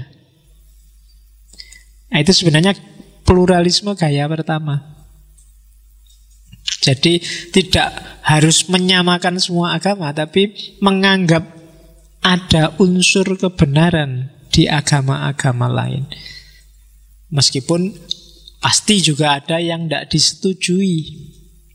Speaker 1: Nah, itu sebenarnya pluralisme gaya pertama. Jadi tidak harus menyamakan semua agama, tapi menganggap ada unsur kebenaran di agama-agama lain. Meskipun pasti juga ada yang tidak disetujui.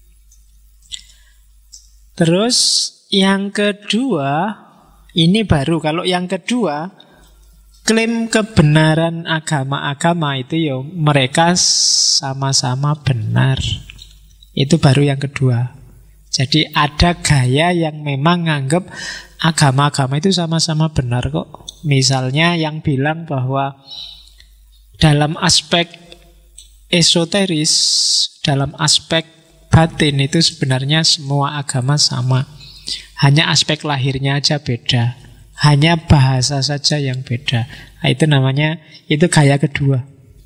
Speaker 1: Terus yang kedua, ini baru. Kalau yang kedua, klaim kebenaran agama-agama itu ya mereka sama-sama benar. Itu baru yang kedua. Jadi ada gaya yang memang nganggep agama-agama itu sama-sama benar kok. Misalnya yang bilang bahwa dalam aspek esoteris, dalam aspek batin itu sebenarnya semua agama sama. Hanya aspek lahirnya aja beda. Hanya bahasa saja yang beda. Nah, itu namanya, itu gaya kedua.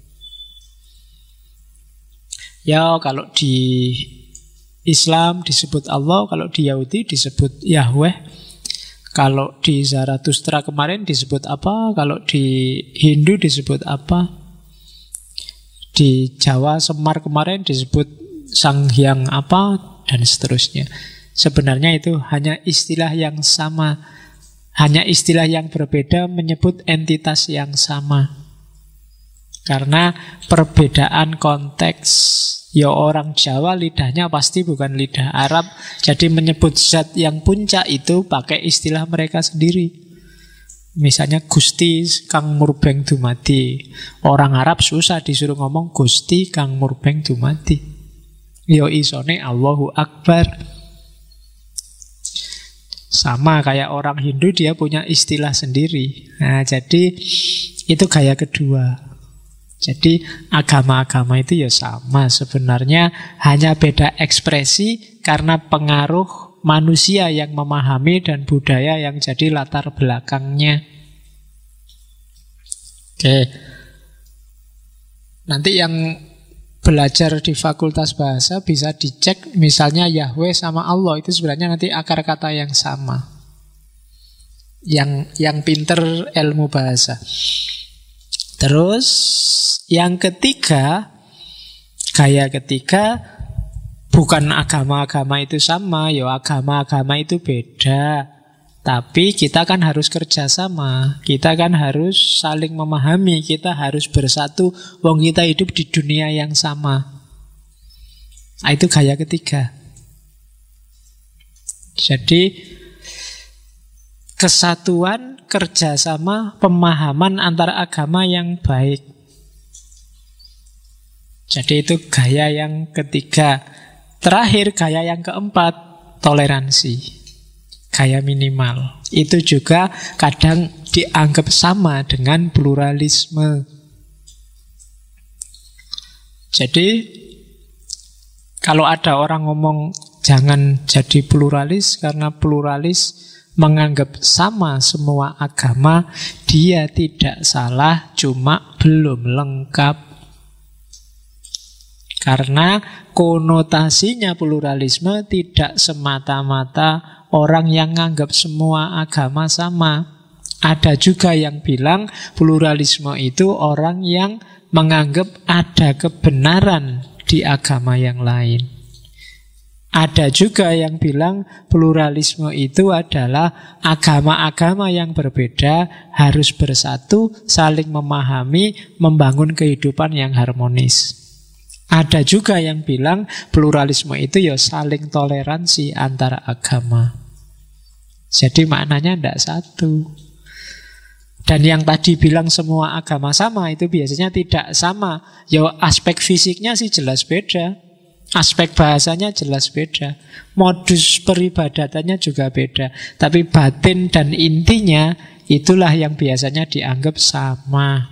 Speaker 1: Ya, kalau di Islam disebut Allah, kalau di Yahudi disebut Yahweh. Kalau di Zarathustra kemarin disebut apa? Kalau di Hindu disebut apa? Di Jawa Semar kemarin disebut Sang Hyang apa, dan seterusnya. Sebenarnya itu hanya istilah yang sama, hanya istilah yang berbeda menyebut entitas yang sama. Karena perbedaan konteks. Ya orang Jawa lidahnya pasti bukan lidah Arab, jadi menyebut zat yang puncak itu pakai istilah mereka sendiri. Misalnya Gusti Kang Murbeng Dumadi. Orang Arab susah disuruh ngomong Gusti Kang Murbeng Dumadi. Yo isone Allahu Akbar. Sama kayak orang Hindu, dia punya istilah sendiri. Nah, jadi itu gaya kedua. Jadi agama-agama itu ya sama sebenarnya, hanya beda ekspresi karena pengaruh manusia yang memahami dan budaya yang jadi latar belakangnya. Oke. Nanti yang belajar di Fakultas Bahasa bisa dicek, misalnya Yahweh sama Allah itu sebenarnya nanti akar kata yang sama. Yang pinter ilmu bahasa. Terus yang ketiga, gaya ketiga, bukan agama-agama itu sama, ya agama-agama itu beda. Tapi kita kan harus kerjasama, kita kan harus saling memahami, kita harus bersatu. Wong kita hidup di dunia yang sama. Nah, itu gaya ketiga. Jadi kesatuan, kerjasama, pemahaman antara agama yang baik. Jadi itu gaya yang ketiga. Terakhir, gaya yang keempat, toleransi. Gaya minimal. Itu juga kadang dianggap sama dengan pluralisme. Jadi kalau ada orang ngomong jangan jadi pluralis karena pluralis menganggap sama semua agama, dia tidak salah, cuma belum lengkap. Karena konotasinya pluralisme tidak semata-mata orang yang menganggap semua agama sama. Ada juga yang bilang pluralisme itu orang yang menganggap ada kebenaran di agama yang lain. Ada juga yang bilang pluralisme itu adalah agama-agama yang berbeda harus bersatu, saling memahami, membangun kehidupan yang harmonis. Ada juga yang bilang pluralisme itu ya saling toleransi antara agama. Jadi maknanya tidak satu. Dan yang tadi bilang semua agama sama itu biasanya tidak sama. Ya aspek fisiknya sih jelas beda. Aspek bahasanya jelas beda. Modus peribadatannya juga beda. Tapi batin dan intinya itulah yang biasanya dianggap sama.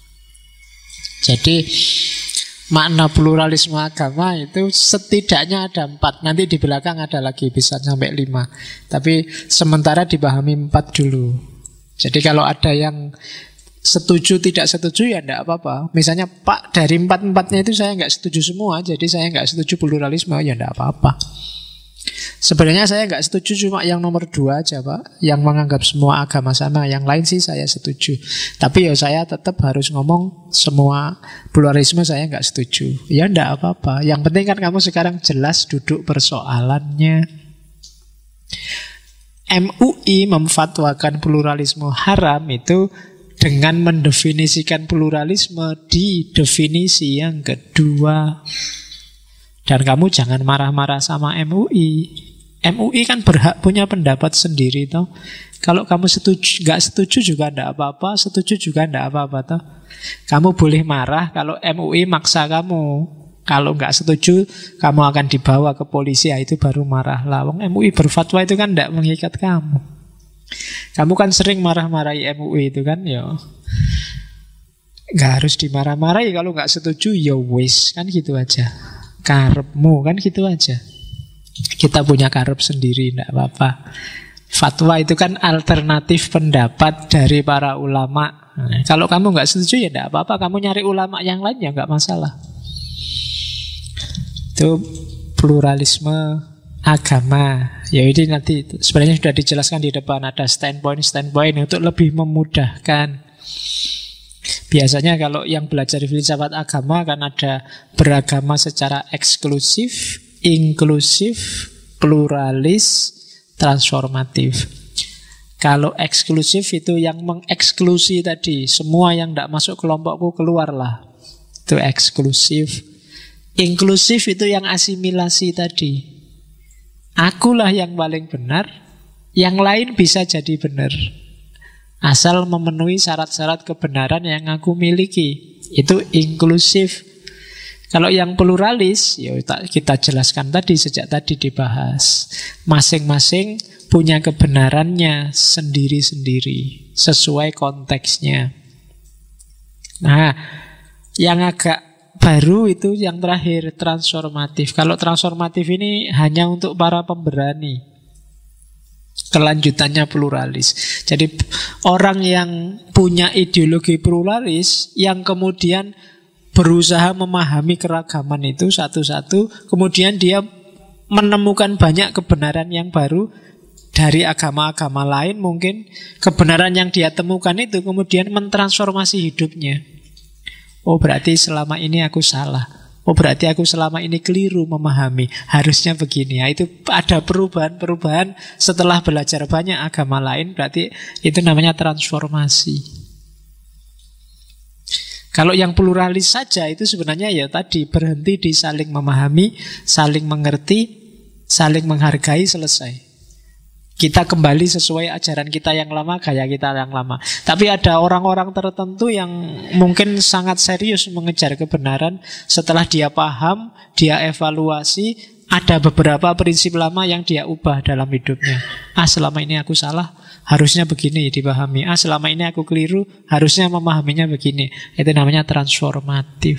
Speaker 1: Jadi makna pluralisme agama itu setidaknya ada 4. Nanti di belakang ada lagi bisa sampai 5. Tapi sementara dipahami 4 dulu. Jadi kalau ada yang setuju tidak setuju ya tidak apa-apa. Misalnya Pak dari 4-4-nya itu saya nggak setuju semua, jadi saya nggak setuju pluralisme, ya tidak apa-apa. Sebenarnya saya nggak setuju cuma yang nomor 2 aja Pak, yang menganggap semua agama sama. Yang lain sih saya setuju. Tapi ya saya tetap harus ngomong semua pluralisme saya nggak setuju. Ya tidak apa-apa. Yang penting kan kamu sekarang jelas duduk persoalannya. MUI memfatwakan pluralisme haram itu dengan mendefinisikan pluralisme di definisi yang kedua. Dan kamu jangan marah-marah sama MUI. MUI kan berhak punya pendapat sendiri toh. Kalau kamu nggak setuju juga tidak apa-apa, setuju juga tidak apa-apa toh. Kamu boleh marah kalau MUI maksa kamu. Kalau nggak setuju, kamu akan dibawa ke polisi, ya itu baru marah lah. Wong MUI berfatwa itu kan tidak mengikat kamu. Kamu kan sering marah-marahi MUI itu kan, ya nggak harus dimarah-marahi. Kalau nggak setuju, ya wis kan gitu aja. Karepmu kan gitu aja. Kita punya karep sendiri, tidak apa-apa. Fatwa itu kan alternatif pendapat dari para ulama. Nah, kalau kamu nggak setuju ya tidak apa-apa. Kamu nyari ulama yang lain ya nggak masalah. Itu pluralisme agama. Ya ini nanti sebenarnya sudah dijelaskan di depan. Ada standpoint untuk lebih memudahkan. Biasanya kalau yang belajar filsafat agama kan ada beragama secara eksklusif, inklusif, pluralis, transformatif. Kalau eksklusif itu yang mengeksklusi tadi, semua yang tidak masuk kelompokku keluarlah. Itu eksklusif. Inklusif itu yang asimilasi tadi. Akulah yang paling benar, yang lain bisa jadi benar, asal memenuhi syarat-syarat kebenaran yang aku miliki. Itu inklusif. Kalau yang pluralis, ya kita jelaskan tadi, sejak tadi dibahas. Masing-masing punya kebenarannya sendiri-sendiri, sesuai konteksnya. Nah, yang agak baru itu yang terakhir, transformatif. Kalau transformatif ini hanya untuk para pemberani. Kelanjutannya pluralis. Jadi orang yang punya ideologi pluralis, yang kemudian berusaha memahami keragaman itu satu-satu, kemudian dia menemukan banyak kebenaran yang baru dari agama-agama lain. Mungkin kebenaran yang dia temukan itu kemudian mentransformasi hidupnya. Oh berarti selama ini aku salah. Oh berarti aku selama ini keliru memahami, harusnya begini. Ya, itu ada perubahan setelah belajar banyak agama lain, berarti itu namanya transformasi. Kalau yang pluralis saja itu sebenarnya ya tadi berhenti di saling memahami, saling mengerti, saling menghargai, selesai. Kita kembali sesuai ajaran kita yang lama, gaya kita yang lama. Tapi ada orang-orang tertentu yang mungkin sangat serius mengejar kebenaran. Setelah dia paham, dia evaluasi, ada beberapa prinsip lama yang dia ubah dalam hidupnya. Selama ini aku salah, harusnya begini dipahami. Selama ini aku keliru, harusnya memahaminya begini. Itu namanya transformatif.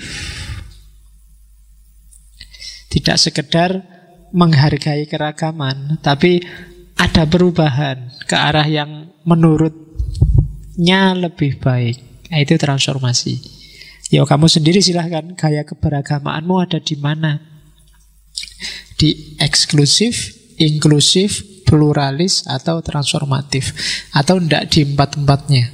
Speaker 1: Tidak sekedar menghargai keragaman, tapi ada perubahan ke arah yang menurutnya lebih baik. Itu transformasi. Ya kamu sendiri silahkan, gaya keberagamaanmu ada di mana? Di eksklusif, inklusif, pluralis, atau transformatif, atau tidak di empat-empatnya.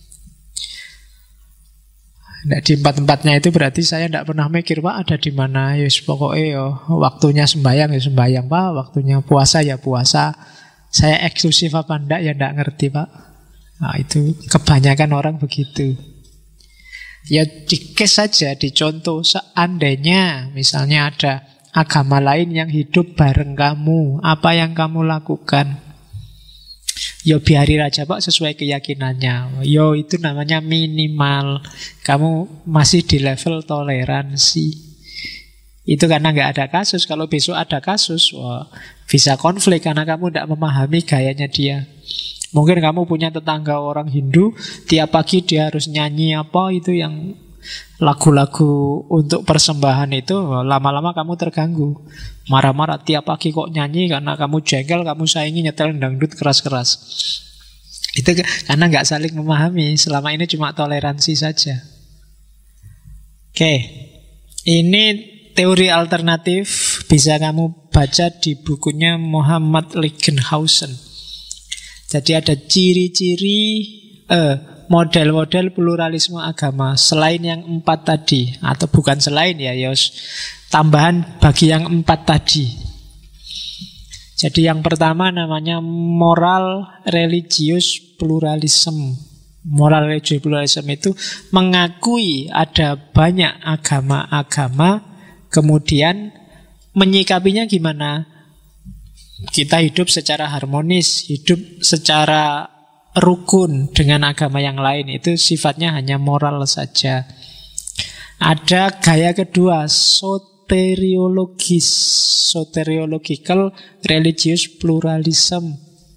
Speaker 1: Tidak di empat-empatnya itu berarti saya tidak pernah mikir, Pak ada di mana? Yus pokoknya ya waktunya sembahyang ya sembahyang, Pak. Waktunya puasa ya puasa. Saya eksklusif apa enggak ya enggak ngerti, Pak. Nah, itu kebanyakan orang begitu. Ya di case saja, dicontoh. Seandainya misalnya ada agama lain yang hidup bareng kamu, apa yang kamu lakukan? Ya biarin aja, Pak, sesuai keyakinannya. Yo itu namanya minimal. Kamu masih di level toleransi. Itu karena nggak ada kasus. Kalau besok ada kasus, wah, bisa konflik karena kamu tidak memahami gayanya dia. Mungkin kamu punya tetangga orang Hindu, tiap pagi dia harus nyanyi apa itu yang lagu-lagu untuk persembahan itu, lama-lama kamu terganggu. Marah-marah tiap pagi kok nyanyi, karena kamu jengkel, kamu saingi nyetel dangdut keras-keras. Itu karena nggak saling memahami. Selama ini cuma toleransi saja. Oke, ini teori alternatif, bisa kamu baca di bukunya Muhammad Liggenhausen. Jadi ada ciri-ciri model-model pluralisme agama selain yang 4 tadi, atau bukan selain ya, Yos, tambahan bagi yang 4 tadi. Jadi yang pertama namanya moral religious pluralism. Moral religious pluralism itu mengakui ada banyak agama-agama, kemudian menyikapinya gimana? Kita hidup secara harmonis, hidup secara rukun dengan agama yang lain. Itu sifatnya hanya moral saja. Ada gaya kedua, soteriologis, soteriological religious pluralism.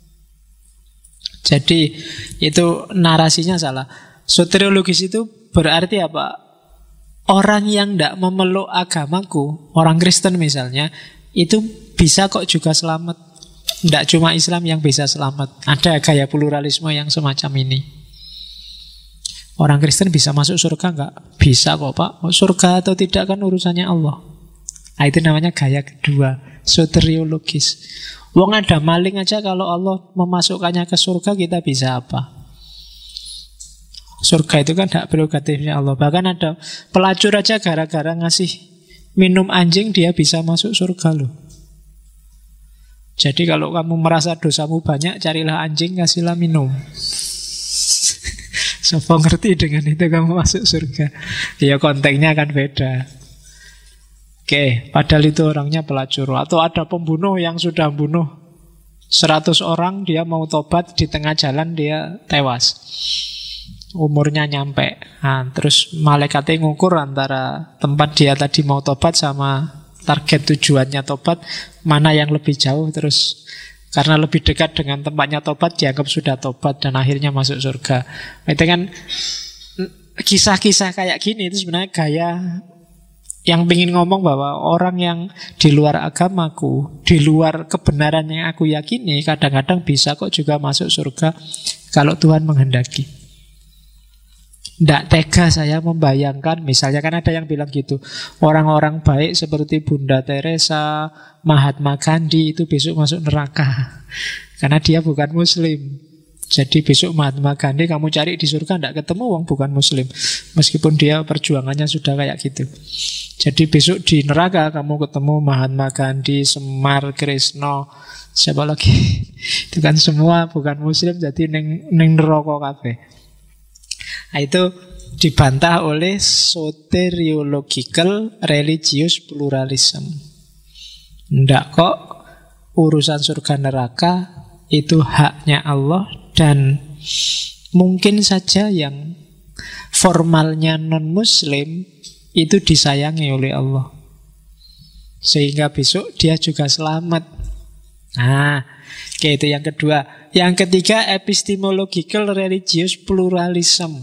Speaker 1: Jadi itu narasinya salah. Soteriologis itu berarti apa? Orang yang tidak memeluk agamaku, orang Kristen misalnya, itu bisa kok juga selamat. Tidak cuma Islam yang bisa selamat. Ada gaya pluralisme yang semacam ini. Orang Kristen bisa masuk surga enggak? Bisa kok, Pak. Surga atau tidak kan urusannya Allah. Nah, itu namanya gaya kedua, soteriologis. Wong ada maling aja, kalau Allah memasukkannya ke surga, kita bisa apa? Surga itu kan hak prerogatifnya Allah. Bahkan ada pelacur aja gara-gara ngasih minum anjing, dia bisa masuk surga loh. Jadi kalau kamu merasa dosamu banyak, carilah anjing, kasihlah minum. Siapa ngerti dengan itu kamu masuk surga? Ya konteksnya akan beda. Oke, padahal itu orangnya pelacur. Atau ada pembunuh yang sudah bunuh 100 orang, dia mau tobat, di tengah jalan dia tewas. Umurnya nyampe. Nah, terus malaikatnya ngukur antara tempat dia tadi mau tobat sama target tujuannya tobat, mana yang lebih jauh. Terus karena lebih dekat dengan tempatnya tobat, dianggap sudah tobat dan akhirnya masuk surga. Itu kan kisah-kisah kayak gini, itu sebenarnya gaya yang ingin ngomong bahwa orang yang di luar agamaku, di luar kebenaran yang aku yakini, kadang-kadang bisa kok juga masuk surga kalau Tuhan menghendaki. Tidak tega saya membayangkan, misalnya kan ada yang bilang gitu, orang-orang baik seperti Bunda Teresa, Mahatma Gandhi itu besok masuk neraka karena dia bukan Muslim. Jadi besok Mahatma Gandhi kamu cari di surga tidak ketemu, wong bukan muslim. Meskipun dia perjuangannya sudah kayak gitu. Jadi besok di neraka kamu ketemu Mahatma Gandhi, Semar, Krisna, siapa lagi? Itu kan semua bukan muslim, jadi neng neraka kabeh. Nah, itu dibantah oleh soteriological religious pluralism. Ndak kok, urusan surga neraka itu haknya Allah, dan mungkin saja yang formalnya non-muslim itu disayangi oleh Allah, sehingga besok dia juga selamat. Nah, kayak itu yang kedua. Yang ketiga, epistemological religious pluralism.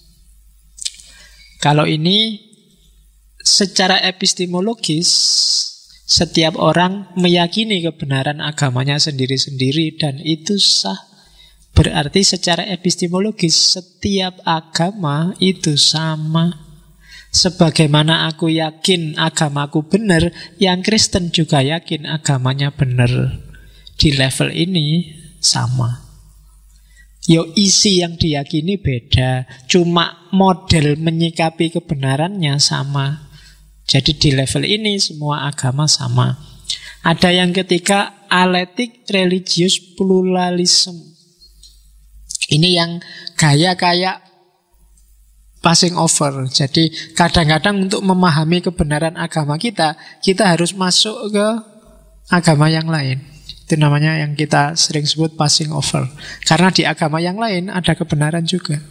Speaker 1: Kalau ini secara epistemologis, setiap orang meyakini kebenaran agamanya sendiri-sendiri dan itu sah. Berarti secara epistemologis setiap agama itu sama. Sebagaimana aku yakin agamaku benar, yang Kristen juga yakin agamanya benar. Di level ini sama. Yo, isi yang diyakini beda, cuma model menyikapi kebenarannya sama. Jadi di level ini semua agama sama. Ada yang ketiga, alectic religious pluralism. Ini yang gaya kayak passing over. Jadi kadang-kadang untuk memahami kebenaran agama kita harus masuk ke agama yang lain. Itu namanya yang kita sering sebut passing over. Karena di agama yang lain ada kebenaran juga.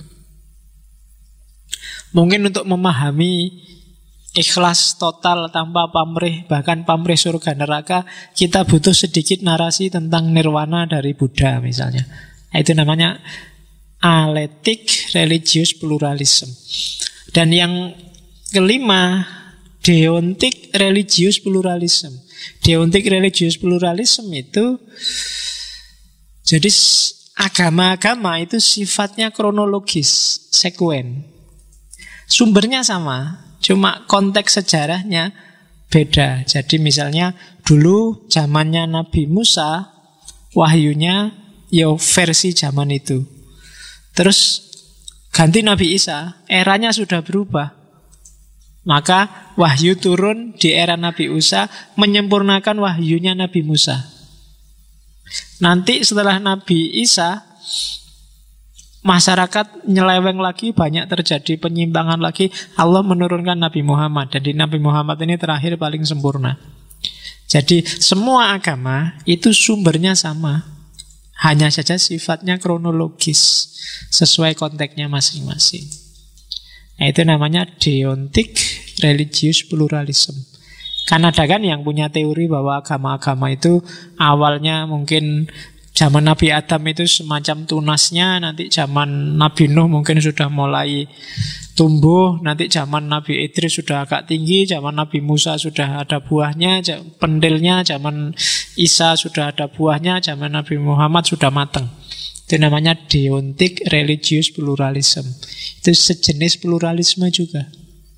Speaker 1: Mungkin untuk memahami ikhlas total tanpa pamrih, bahkan pamrih surga neraka, kita butuh sedikit narasi tentang nirwana dari Buddha misalnya. Itu namanya alectic religious pluralism. Dan yang kelima, deontic religious pluralism. Deontic religious pluralism itu, jadi agama-agama itu sifatnya kronologis, sekuen. Sumbernya sama, cuma konteks sejarahnya beda. Jadi misalnya dulu zamannya Nabi Musa, wahyunya versi zaman itu. Terus ganti Nabi Isa, eranya sudah berubah. Maka wahyu turun di era Nabi Isa menyempurnakan wahyunya Nabi Musa. Nanti setelah Nabi Isa, masyarakat nyeleweng lagi, banyak terjadi penyimpangan lagi. Allah menurunkan Nabi Muhammad. Dan di Nabi Muhammad ini terakhir paling sempurna. Jadi semua agama itu sumbernya sama, hanya saja sifatnya kronologis, sesuai konteksnya masing-masing. Nah, itu namanya deontic religious pluralism. Kan ada kan yang punya teori bahwa agama-agama itu awalnya mungkin zaman Nabi Adam itu semacam tunasnya, nanti zaman Nabi Nuh mungkin sudah mulai tumbuh, nanti zaman Nabi Idris sudah agak tinggi, zaman Nabi Musa sudah ada buahnya, pendelnya, zaman Isa sudah ada buahnya, zaman Nabi Muhammad sudah matang. Itu namanya deontic religious pluralism. Itu sejenis pluralisme juga.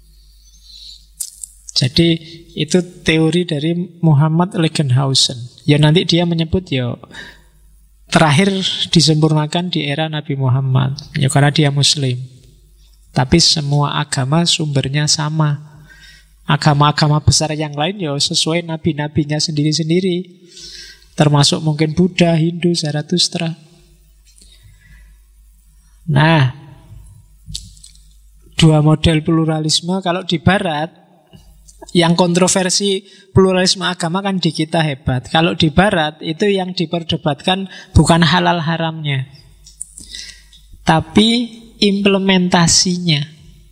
Speaker 1: Jadi itu teori dari Muhammad Legenhausen. Ya nanti dia menyebut terakhir disempurnakan di era Nabi Muhammad. Ya karena dia Muslim. Tapi semua agama sumbernya sama. Agama-agama besar yang lain sesuai nabi-nabinya sendiri-sendiri. Termasuk mungkin Buddha, Hindu, Zarathustra. Nah, dua model pluralisme. Kalau di Barat, yang kontroversi pluralisme agama kan di kita hebat. Kalau di Barat itu yang diperdebatkan bukan halal haramnya, tapi implementasinya.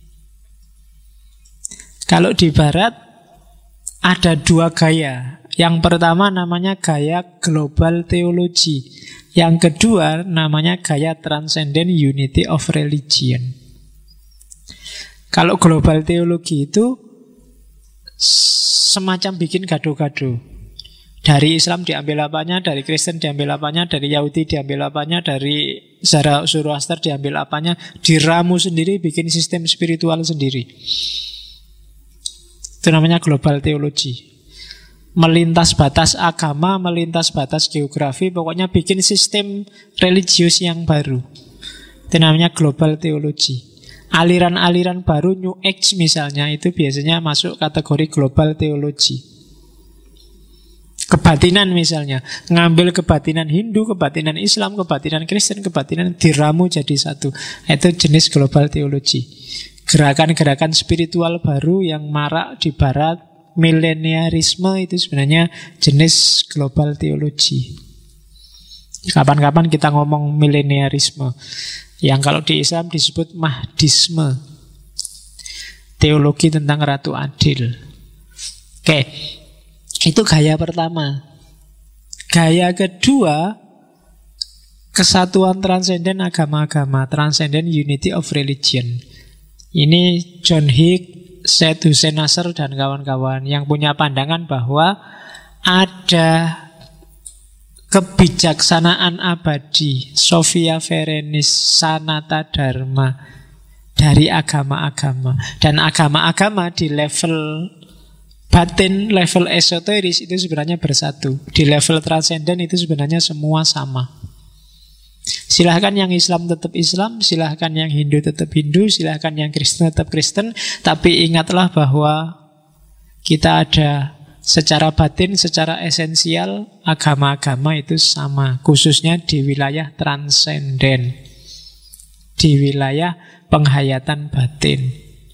Speaker 1: Kalau di Barat ada dua gaya. Yang pertama namanya gaya global theology. Yang kedua namanya gaya transcendent unity of religion. Kalau global teologi itu semacam bikin gado-gado. Dari Islam diambil apanya, dari Kristen diambil apanya, dari Yahudi diambil apanya, dari Zoroaster diambil apanya, diramu sendiri, bikin sistem spiritual sendiri. Itu namanya global teologi. melintas batas agama, melintas batas geografi, pokoknya bikin sistem religius yang baru. Itu namanya global teologi. Aliran-aliran baru New Age misalnya itu biasanya masuk kategori global teologi. Kebatinan misalnya, ngambil kebatinan Hindu, kebatinan Islam, kebatinan Kristen, kebatinan diramu jadi satu. Itu jenis global teologi. Gerakan-gerakan spiritual baru yang marak di barat, mileniarisme, itu sebenarnya jenis global teologi. Kapan-kapan kita ngomong mileniarisme, yang kalau di Islam disebut Mahdisme, teologi tentang Ratu Adil. Oke, itu gaya pertama. Gaya kedua, kesatuan transenden agama-agama, transcendent unity of religion. Ini John Hick, Syed Hussein Nasr dan kawan-kawan yang punya pandangan bahwa ada kebijaksanaan abadi, Sophia Verenis, Sanata Dharma dari agama-agama. Dan agama-agama di level batin, level esoteris itu sebenarnya bersatu. Di level transenden itu sebenarnya semua sama. Silahkan yang Islam tetap Islam, silahkan yang Hindu tetap Hindu, silahkan yang Kristen tetap Kristen. Tapi ingatlah bahwa kita ada secara batin, secara esensial, agama-agama itu sama. Khususnya di wilayah transenden, di wilayah penghayatan batin.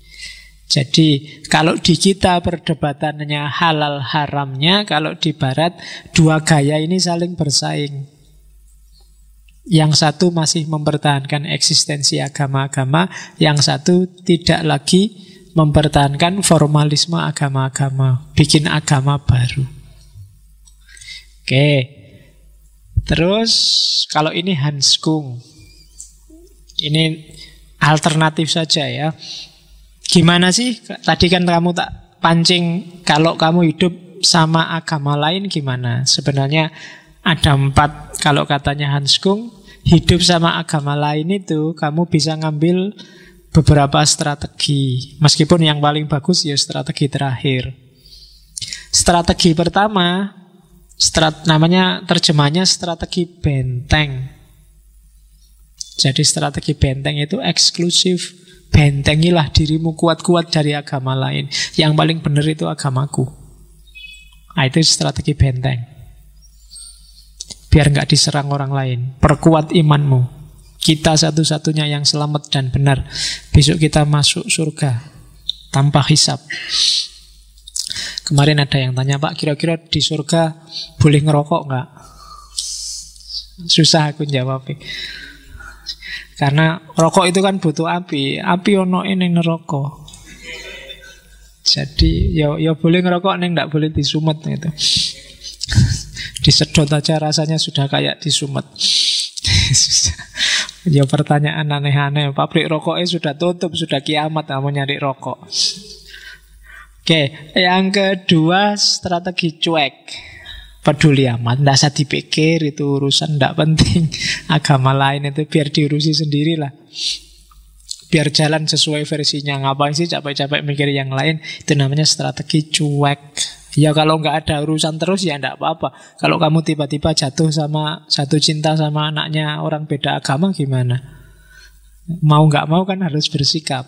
Speaker 1: Jadi kalau di kita perdebatannya halal haramnya, kalau di barat dua gaya ini saling bersaing. Yang satu masih mempertahankan eksistensi agama-agama, yang satu tidak lagi mempertahankan formalisme agama-agama, bikin agama baru. Oke. Terus kalau ini Hans Kung, ini alternatif saja ya. Gimana sih? Tadi kan kamu tak pancing, kalau kamu hidup sama agama lain gimana? Sebenarnya ada 4, kalau katanya Hans Kung, hidup sama agama lain itu kamu bisa ngambil beberapa strategi. Meskipun yang paling bagus ya strategi terakhir. Strategi pertama, namanya terjemahnya strategi benteng. Jadi strategi benteng itu eksklusif. Bentengilah dirimu kuat-kuat dari agama lain. Yang paling benar itu agamaku. Nah, itu strategi benteng. Biar nggak diserang orang lain. Perkuat imanmu. Kita satu-satunya yang selamat dan benar. Besok kita masuk surga tanpa hisab. Kemarin ada yang tanya, Pak, kira-kira di surga boleh ngerokok nggak? Susah aku jawabnya. Karena rokok itu kan butuh api. Api ono ning neraka. Jadi ya boleh ngerokok, neng nggak boleh disumet gitu. Disedot aja rasanya sudah kayak disumet. Ya pertanyaan aneh-aneh. Pabrik rokoknya sudah tutup, sudah kiamat kamu nyari rokok. Oke, yang kedua strategi cuek. Peduli amat, tidak usah dipikir, itu urusan tidak penting. Agama lain itu biar diurusi sendirilah. Biar jalan sesuai versinya. Ngapain sih capek-capek mikir yang lain? Itu namanya strategi cuek. Ya kalau nggak ada urusan terus ya nggak apa-apa. Kalau kamu tiba-tiba jatuh cinta sama anaknya orang beda agama gimana? Mau nggak mau kan harus bersikap.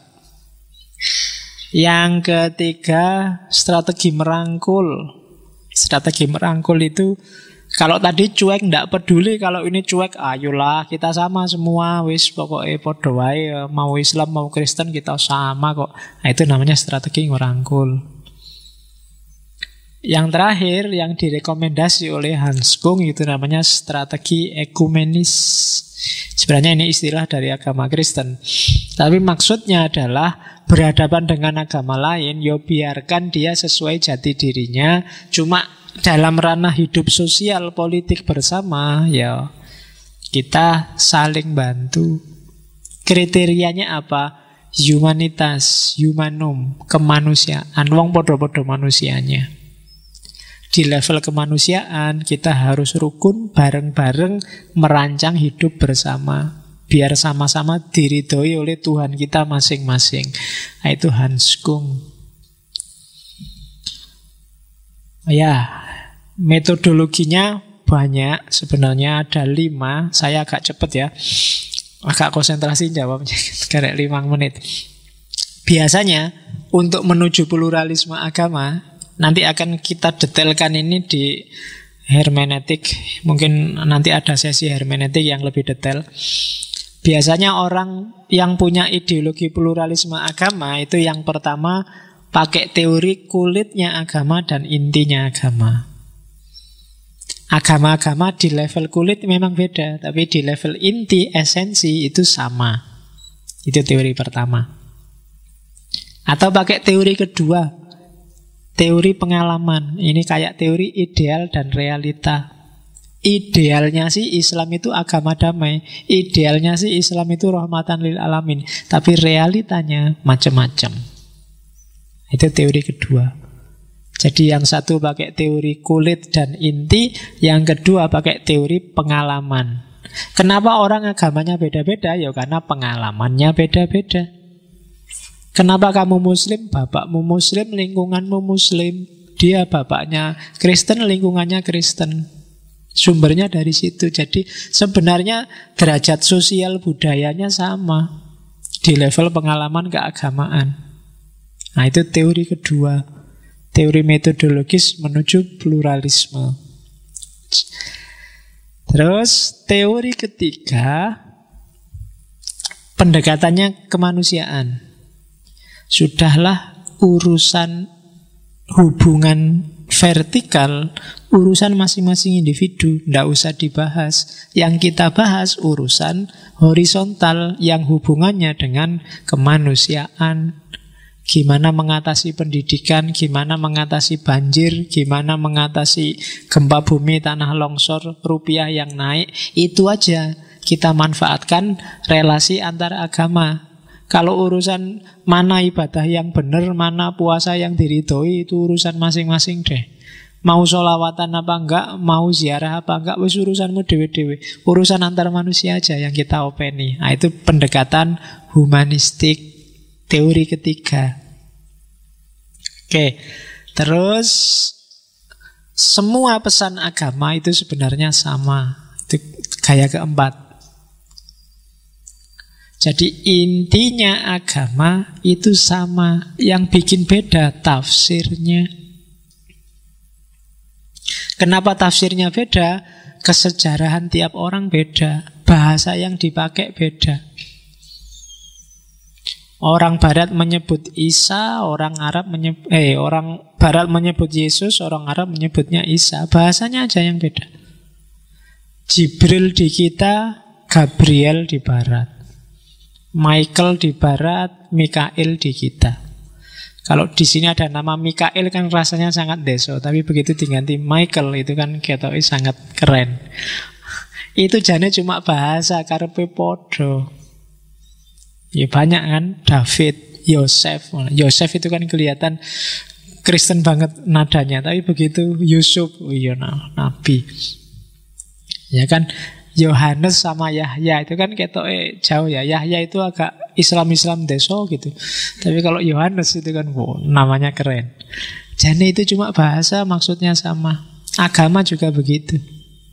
Speaker 1: Yang ketiga, strategi merangkul. Strategi merangkul itu, kalau tadi cuek nggak peduli, kalau ini cuek, ayolah kita sama semua, wis pokoknya podo wae, mau Islam mau Kristen kita sama kok. Nah, itu namanya strategi merangkul. Yang terakhir yang direkomendasi oleh Hans Kung itu namanya strategi ekumenis. Sebenarnya ini istilah dari agama Kristen. Tapi maksudnya adalah berhadapan dengan agama lain, ya biarkan dia sesuai jati dirinya. Cuma dalam ranah hidup sosial politik bersama, ya kita saling bantu. Kriterianya apa? Humanitas, humanum, kemanusiaan. Wong podo-podo manusianya. Di level kemanusiaan kita harus rukun bareng-bareng merancang hidup bersama. Biar sama-sama diridhoi oleh Tuhan kita masing-masing. Nah, itu Hans Kung. Ya, metodologinya banyak. Sebenarnya ada 5. Saya agak cepat ya. Agak konsentrasi jawabnya. Karena 5 menit. Biasanya untuk menuju pluralisme agama, nanti akan kita detailkan ini di hermeneutik. Mungkin nanti ada sesi hermeneutik yang lebih detail. Biasanya orang yang punya ideologi pluralisme agama itu yang pertama pakai teori kulitnya agama dan intinya agama. Agama-agama di level kulit memang beda, tapi di level inti, esensi itu sama. Itu teori pertama. Atau pakai teori kedua, teori pengalaman. Ini kayak teori ideal dan realita. Idealnya sih Islam itu agama damai. Idealnya sih Islam itu rahmatan lil alamin. Tapi realitanya macam-macam. Itu teori kedua. Jadi yang satu pakai teori kulit dan inti, yang kedua pakai teori pengalaman. Kenapa orang agamanya beda-beda? Ya karena pengalamannya beda-beda. Kenapa kamu muslim? Bapakmu muslim, lingkunganmu muslim. Dia bapaknya Kristen, lingkungannya Kristen. Sumbernya dari situ. Jadi sebenarnya derajat sosial budayanya sama di level pengalaman keagamaan. Nah, itu teori kedua. Teori metodologis menuju pluralisme. Terus teori ketiga, pendekatannya kemanusiaan. Sudahlah urusan hubungan vertikal, urusan masing-masing individu, tidak usah dibahas. Yang kita bahas urusan horizontal yang hubungannya dengan kemanusiaan. Gimana mengatasi pendidikan, gimana mengatasi banjir, gimana mengatasi gempa bumi, tanah longsor, rupiah yang naik. Itu aja kita manfaatkan relasi antar agama. Kalau urusan mana ibadah yang benar, mana puasa yang diridhoi, itu urusan masing-masing deh. Mau sholawatan apa enggak, mau ziarah apa enggak, wis urusanmu dewe-dewe. Urusan antar manusia aja yang kita openi. Nah, itu pendekatan humanistik, teori ketiga. Oke, terus semua pesan agama itu sebenarnya sama. Itu gaya keempat. Jadi intinya agama itu sama. Yang bikin beda tafsirnya. Kenapa tafsirnya beda? Kesejarahan tiap orang beda. Bahasa yang dipakai beda. Orang Barat menyebut Isa, orang Barat menyebut Yesus, orang Arab menyebutnya Isa. Bahasanya aja yang beda. Jibril di kita, Gabriel di Barat. Michael di Barat, Mikael di kita. Kalau di sini ada nama Mikael kan rasanya sangat deso, tapi begitu diganti Michael itu kan ketoknya sangat keren. Itu jane cuma bahasa karepe podo. Ya banyak kan, David, Yosef. Yosef itu kan kelihatan Kristen banget nadanya, tapi begitu Yusuf, iya nabi. Ya kan, Yohanes sama Yahya itu kan ketoknya jauh ya. Yahya itu agak Islam-Islam deso gitu. Tapi kalau Yohanes itu kan namanya keren. Jadi itu cuma bahasa, maksudnya sama. Agama juga begitu.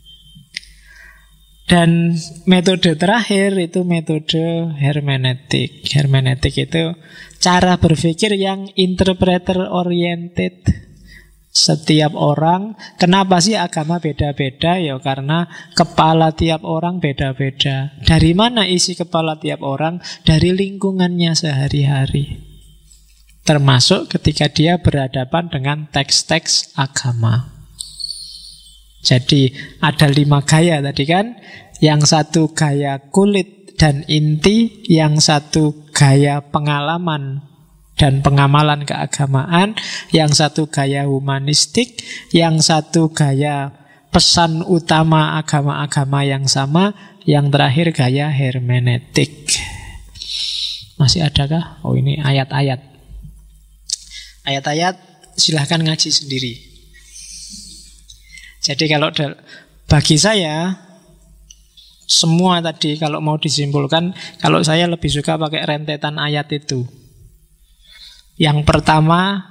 Speaker 1: Dan metode terakhir itu metode hermeneutik. Hermeneutik itu cara berpikir yang interpreter oriented. Setiap orang, kenapa sih agama beda-beda? Ya karena kepala tiap orang beda-beda. Dari mana isi kepala tiap orang? Dari lingkungannya sehari-hari. Termasuk ketika dia berhadapan dengan teks-teks agama. Jadi ada 5 gaya tadi kan. Yang satu gaya kulit dan inti, yang satu gaya pengalaman dan pengamalan keagamaan, yang satu gaya humanistik, yang satu gaya pesan utama agama-agama yang sama, yang terakhir gaya hermeneutik. Masih adakah? Oh, ini ayat-ayat. Ayat-ayat silahkan ngaji sendiri. Jadi kalau bagi saya semua tadi kalau mau disimpulkan, kalau saya lebih suka pakai rentetan ayat itu. Yang pertama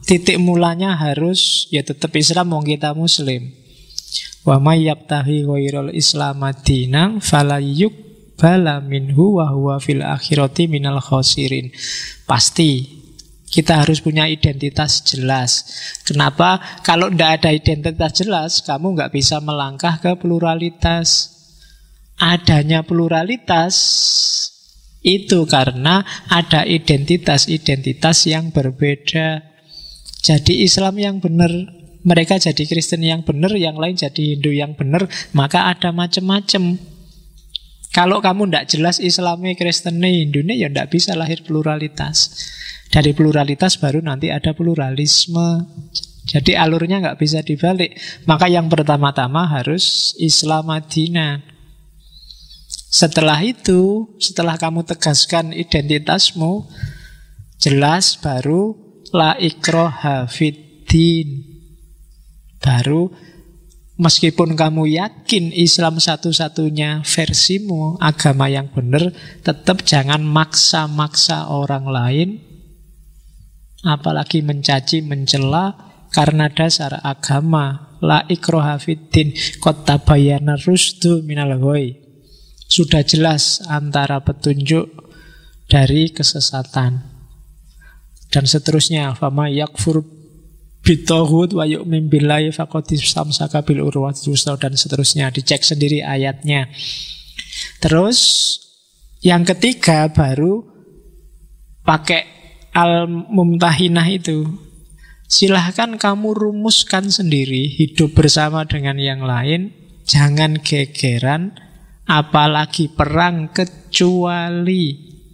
Speaker 1: titik mulanya harus ya tetap Islam, wong kita Muslim. Wa may yabtaghi ghairal Islam dinan fala yuqbala minhu wa huwa fil akhirati minal khasirin. Pasti kita harus punya identitas jelas. Kenapa? Kalau tidak ada identitas jelas, kamu nggak bisa melangkah ke pluralitas. Adanya pluralitas itu karena ada identitas-identitas yang berbeda. Jadi Islam yang benar, mereka jadi Kristen yang benar, yang lain jadi Hindu yang benar, maka ada macam-macam. Kalau kamu tidak jelas Islamnya, Kristennya, Hindunya, ya tidak bisa lahir pluralitas. Dari pluralitas baru nanti ada pluralisme. Jadi alurnya nggak bisa dibalik. Maka yang pertama-tama harus Islam Madinah. Setelah itu, setelah kamu tegaskan identitasmu jelas, baru la ikraha fiddin. Baru meskipun kamu yakin Islam satu-satunya versimu, agama yang benar, tetap jangan maksa-maksa orang lain, apalagi mencaci, mencela karena dasar agama. La ikraha fiddin, qad tabayyana rusdu minal ghoi. Sudah jelas antara petunjuk dari kesesatan. Dan seterusnya, fama yakfur bitaghut wa yu'min billahi faqad istamsaka bil urwatil wuthqa, dan seterusnya. Dicek sendiri ayatnya. Terus yang ketiga baru pakai al-mumtahinah itu. Silahkan kamu rumuskan sendiri hidup bersama dengan yang lain. Jangan gegeran, apalagi perang, kecuali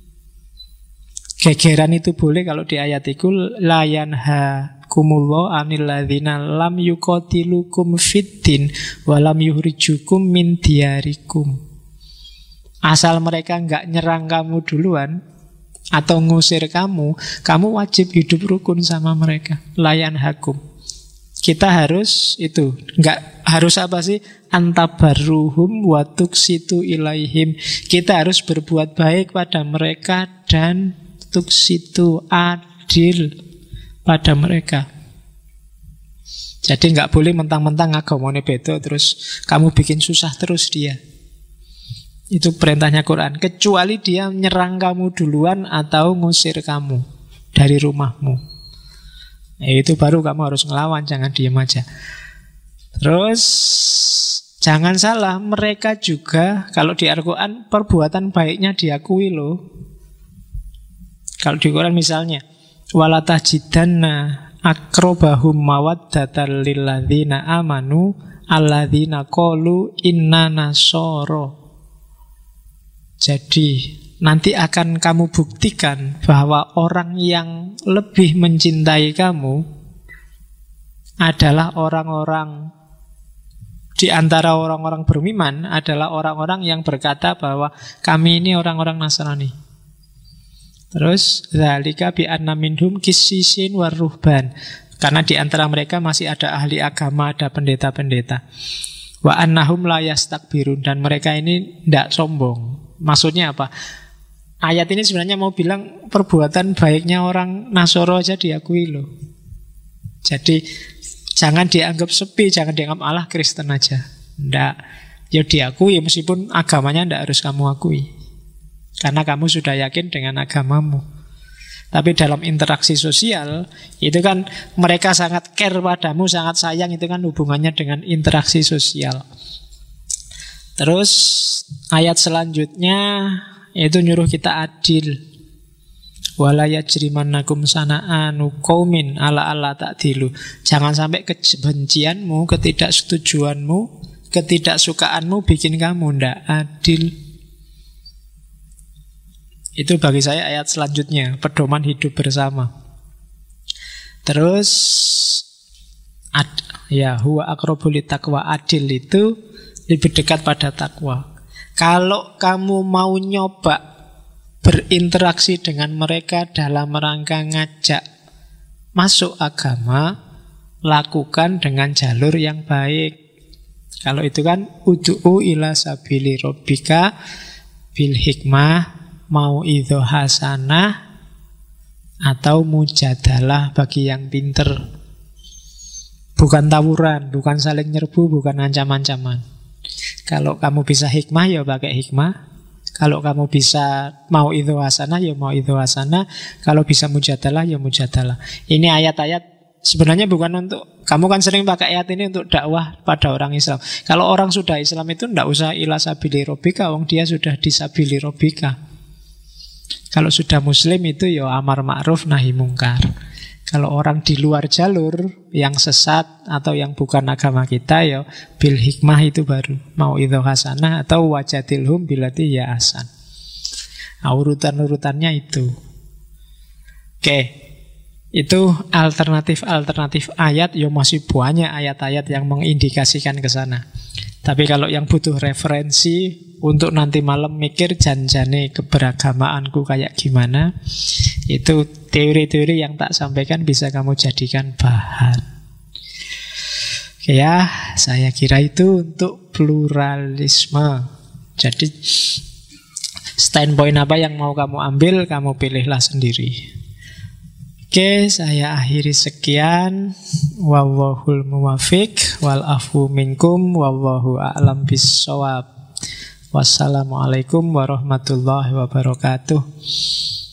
Speaker 1: gegeran itu boleh kalau di ayat itu la yanhakumullahu 'anil ladzina lam yuqatilukum fiddin wa lam yukhrijukum min diyarikum. Asal mereka enggak nyerang kamu duluan atau ngusir kamu, kamu wajib hidup rukun sama mereka. La yanhakum. Kita harus itu, enggak harus apa sih? Antabarruhum wa tuqsitu ilaihim. Kita harus berbuat baik pada mereka dan tuqsitu, adil pada mereka. Jadi nggak boleh mentang-mentang agamanya beda terus kamu bikin susah terus dia. Itu perintahnya Quran. Kecuali dia nyerang kamu duluan atau ngusir kamu dari rumahmu. Itu baru kamu harus ngelawan, jangan diam aja. Terus jangan salah, mereka juga kalau di Al-Quran perbuatan baiknya diakui loh. Kalau di Quran misalnya, walatajidanna akrobahum mawaddatan lilladzina amanu alladzina qalu inna nasoro. Jadi nanti akan kamu buktikan bahwa orang yang lebih mencintai kamu adalah orang-orang di antara orang-orang beriman, adalah orang-orang yang berkata bahwa kami ini orang-orang Nasrani. Terus dzalika bi anna minhum qissisin waruhban, karena di antara mereka masih ada ahli agama, ada pendeta-pendeta. Wa annahum la yastakbirun, dan mereka ini tidak sombong. Maksudnya apa? Ayat ini sebenarnya mau bilang perbuatan baiknya orang Nasoro aja diakui loh. Jadi jangan dianggap sepi, jangan dianggap Allah Kristen aja. Nggak, ya diakui meskipun agamanya nggak harus kamu akui. Karena kamu sudah yakin dengan agamamu. Tapi dalam interaksi sosial, itu kan mereka sangat care padamu, sangat sayang, itu kan hubungannya dengan interaksi sosial. Terus ayat selanjutnya itu nyuruh kita adil. Wala yajrimannakum sana'anu qaumin ala alla ta'dilu. Jangan sampai kebencianmu, ketidaksetujuanmu, ketidaksukaanmu bikin kamu ndak adil. Itu bagi saya ayat selanjutnya, pedoman hidup bersama. Terus ya huwa aqrabu littaqwa, adil itu lebih dekat pada takwa. Kalau kamu mau nyoba berinteraksi dengan mereka dalam rangka ngajak masuk agama, lakukan dengan jalur yang baik. Kalau itu kan ud'u ila sabili rabbika bil hikmah mau idho hasanah atau mujadalah bagi yang pinter. Bukan tawuran, bukan saling nyerbu, bukan ancam-ancaman. Kalau kamu bisa hikmah, ya pakai hikmah. Kalau kamu bisa mau idho hasanah, ya mau idho hasanah. Kalau bisa mujadalah, ya mujadalah. Ini ayat-ayat sebenarnya bukan untuk, kamu kan sering pakai ayat ini untuk dakwah pada orang Islam. Kalau orang sudah Islam itu tidak usah ila sabili robika, wong dia sudah disabili robika. Kalau sudah Muslim itu ya amar ma'ruf nahi mungkar. Kalau orang di luar jalur yang sesat atau yang bukan agama kita, ya bil hikmah itu baru mau idho hasanah atau wajadilhum bilati ya hasan. Nah, urutan-urutannya itu. Oke. Itu alternatif-alternatif ayat, ya masih banyak ayat-ayat yang mengindikasikan ke sana. Tapi kalau yang butuh referensi untuk nanti malam mikir janjane keberagamaanku kayak gimana, itu teori-teori yang tak sampaikan bisa kamu jadikan bahan. Oke ya, saya kira itu untuk pluralisme. Jadi standpoint apa yang mau kamu ambil, kamu pilihlah sendiri. Oke, saya akhiri sekian. Wallahul muwafiq wal afu minkum wallahu a'lam bissawab. Wassalamualaikum warahmatullahi wabarakatuh.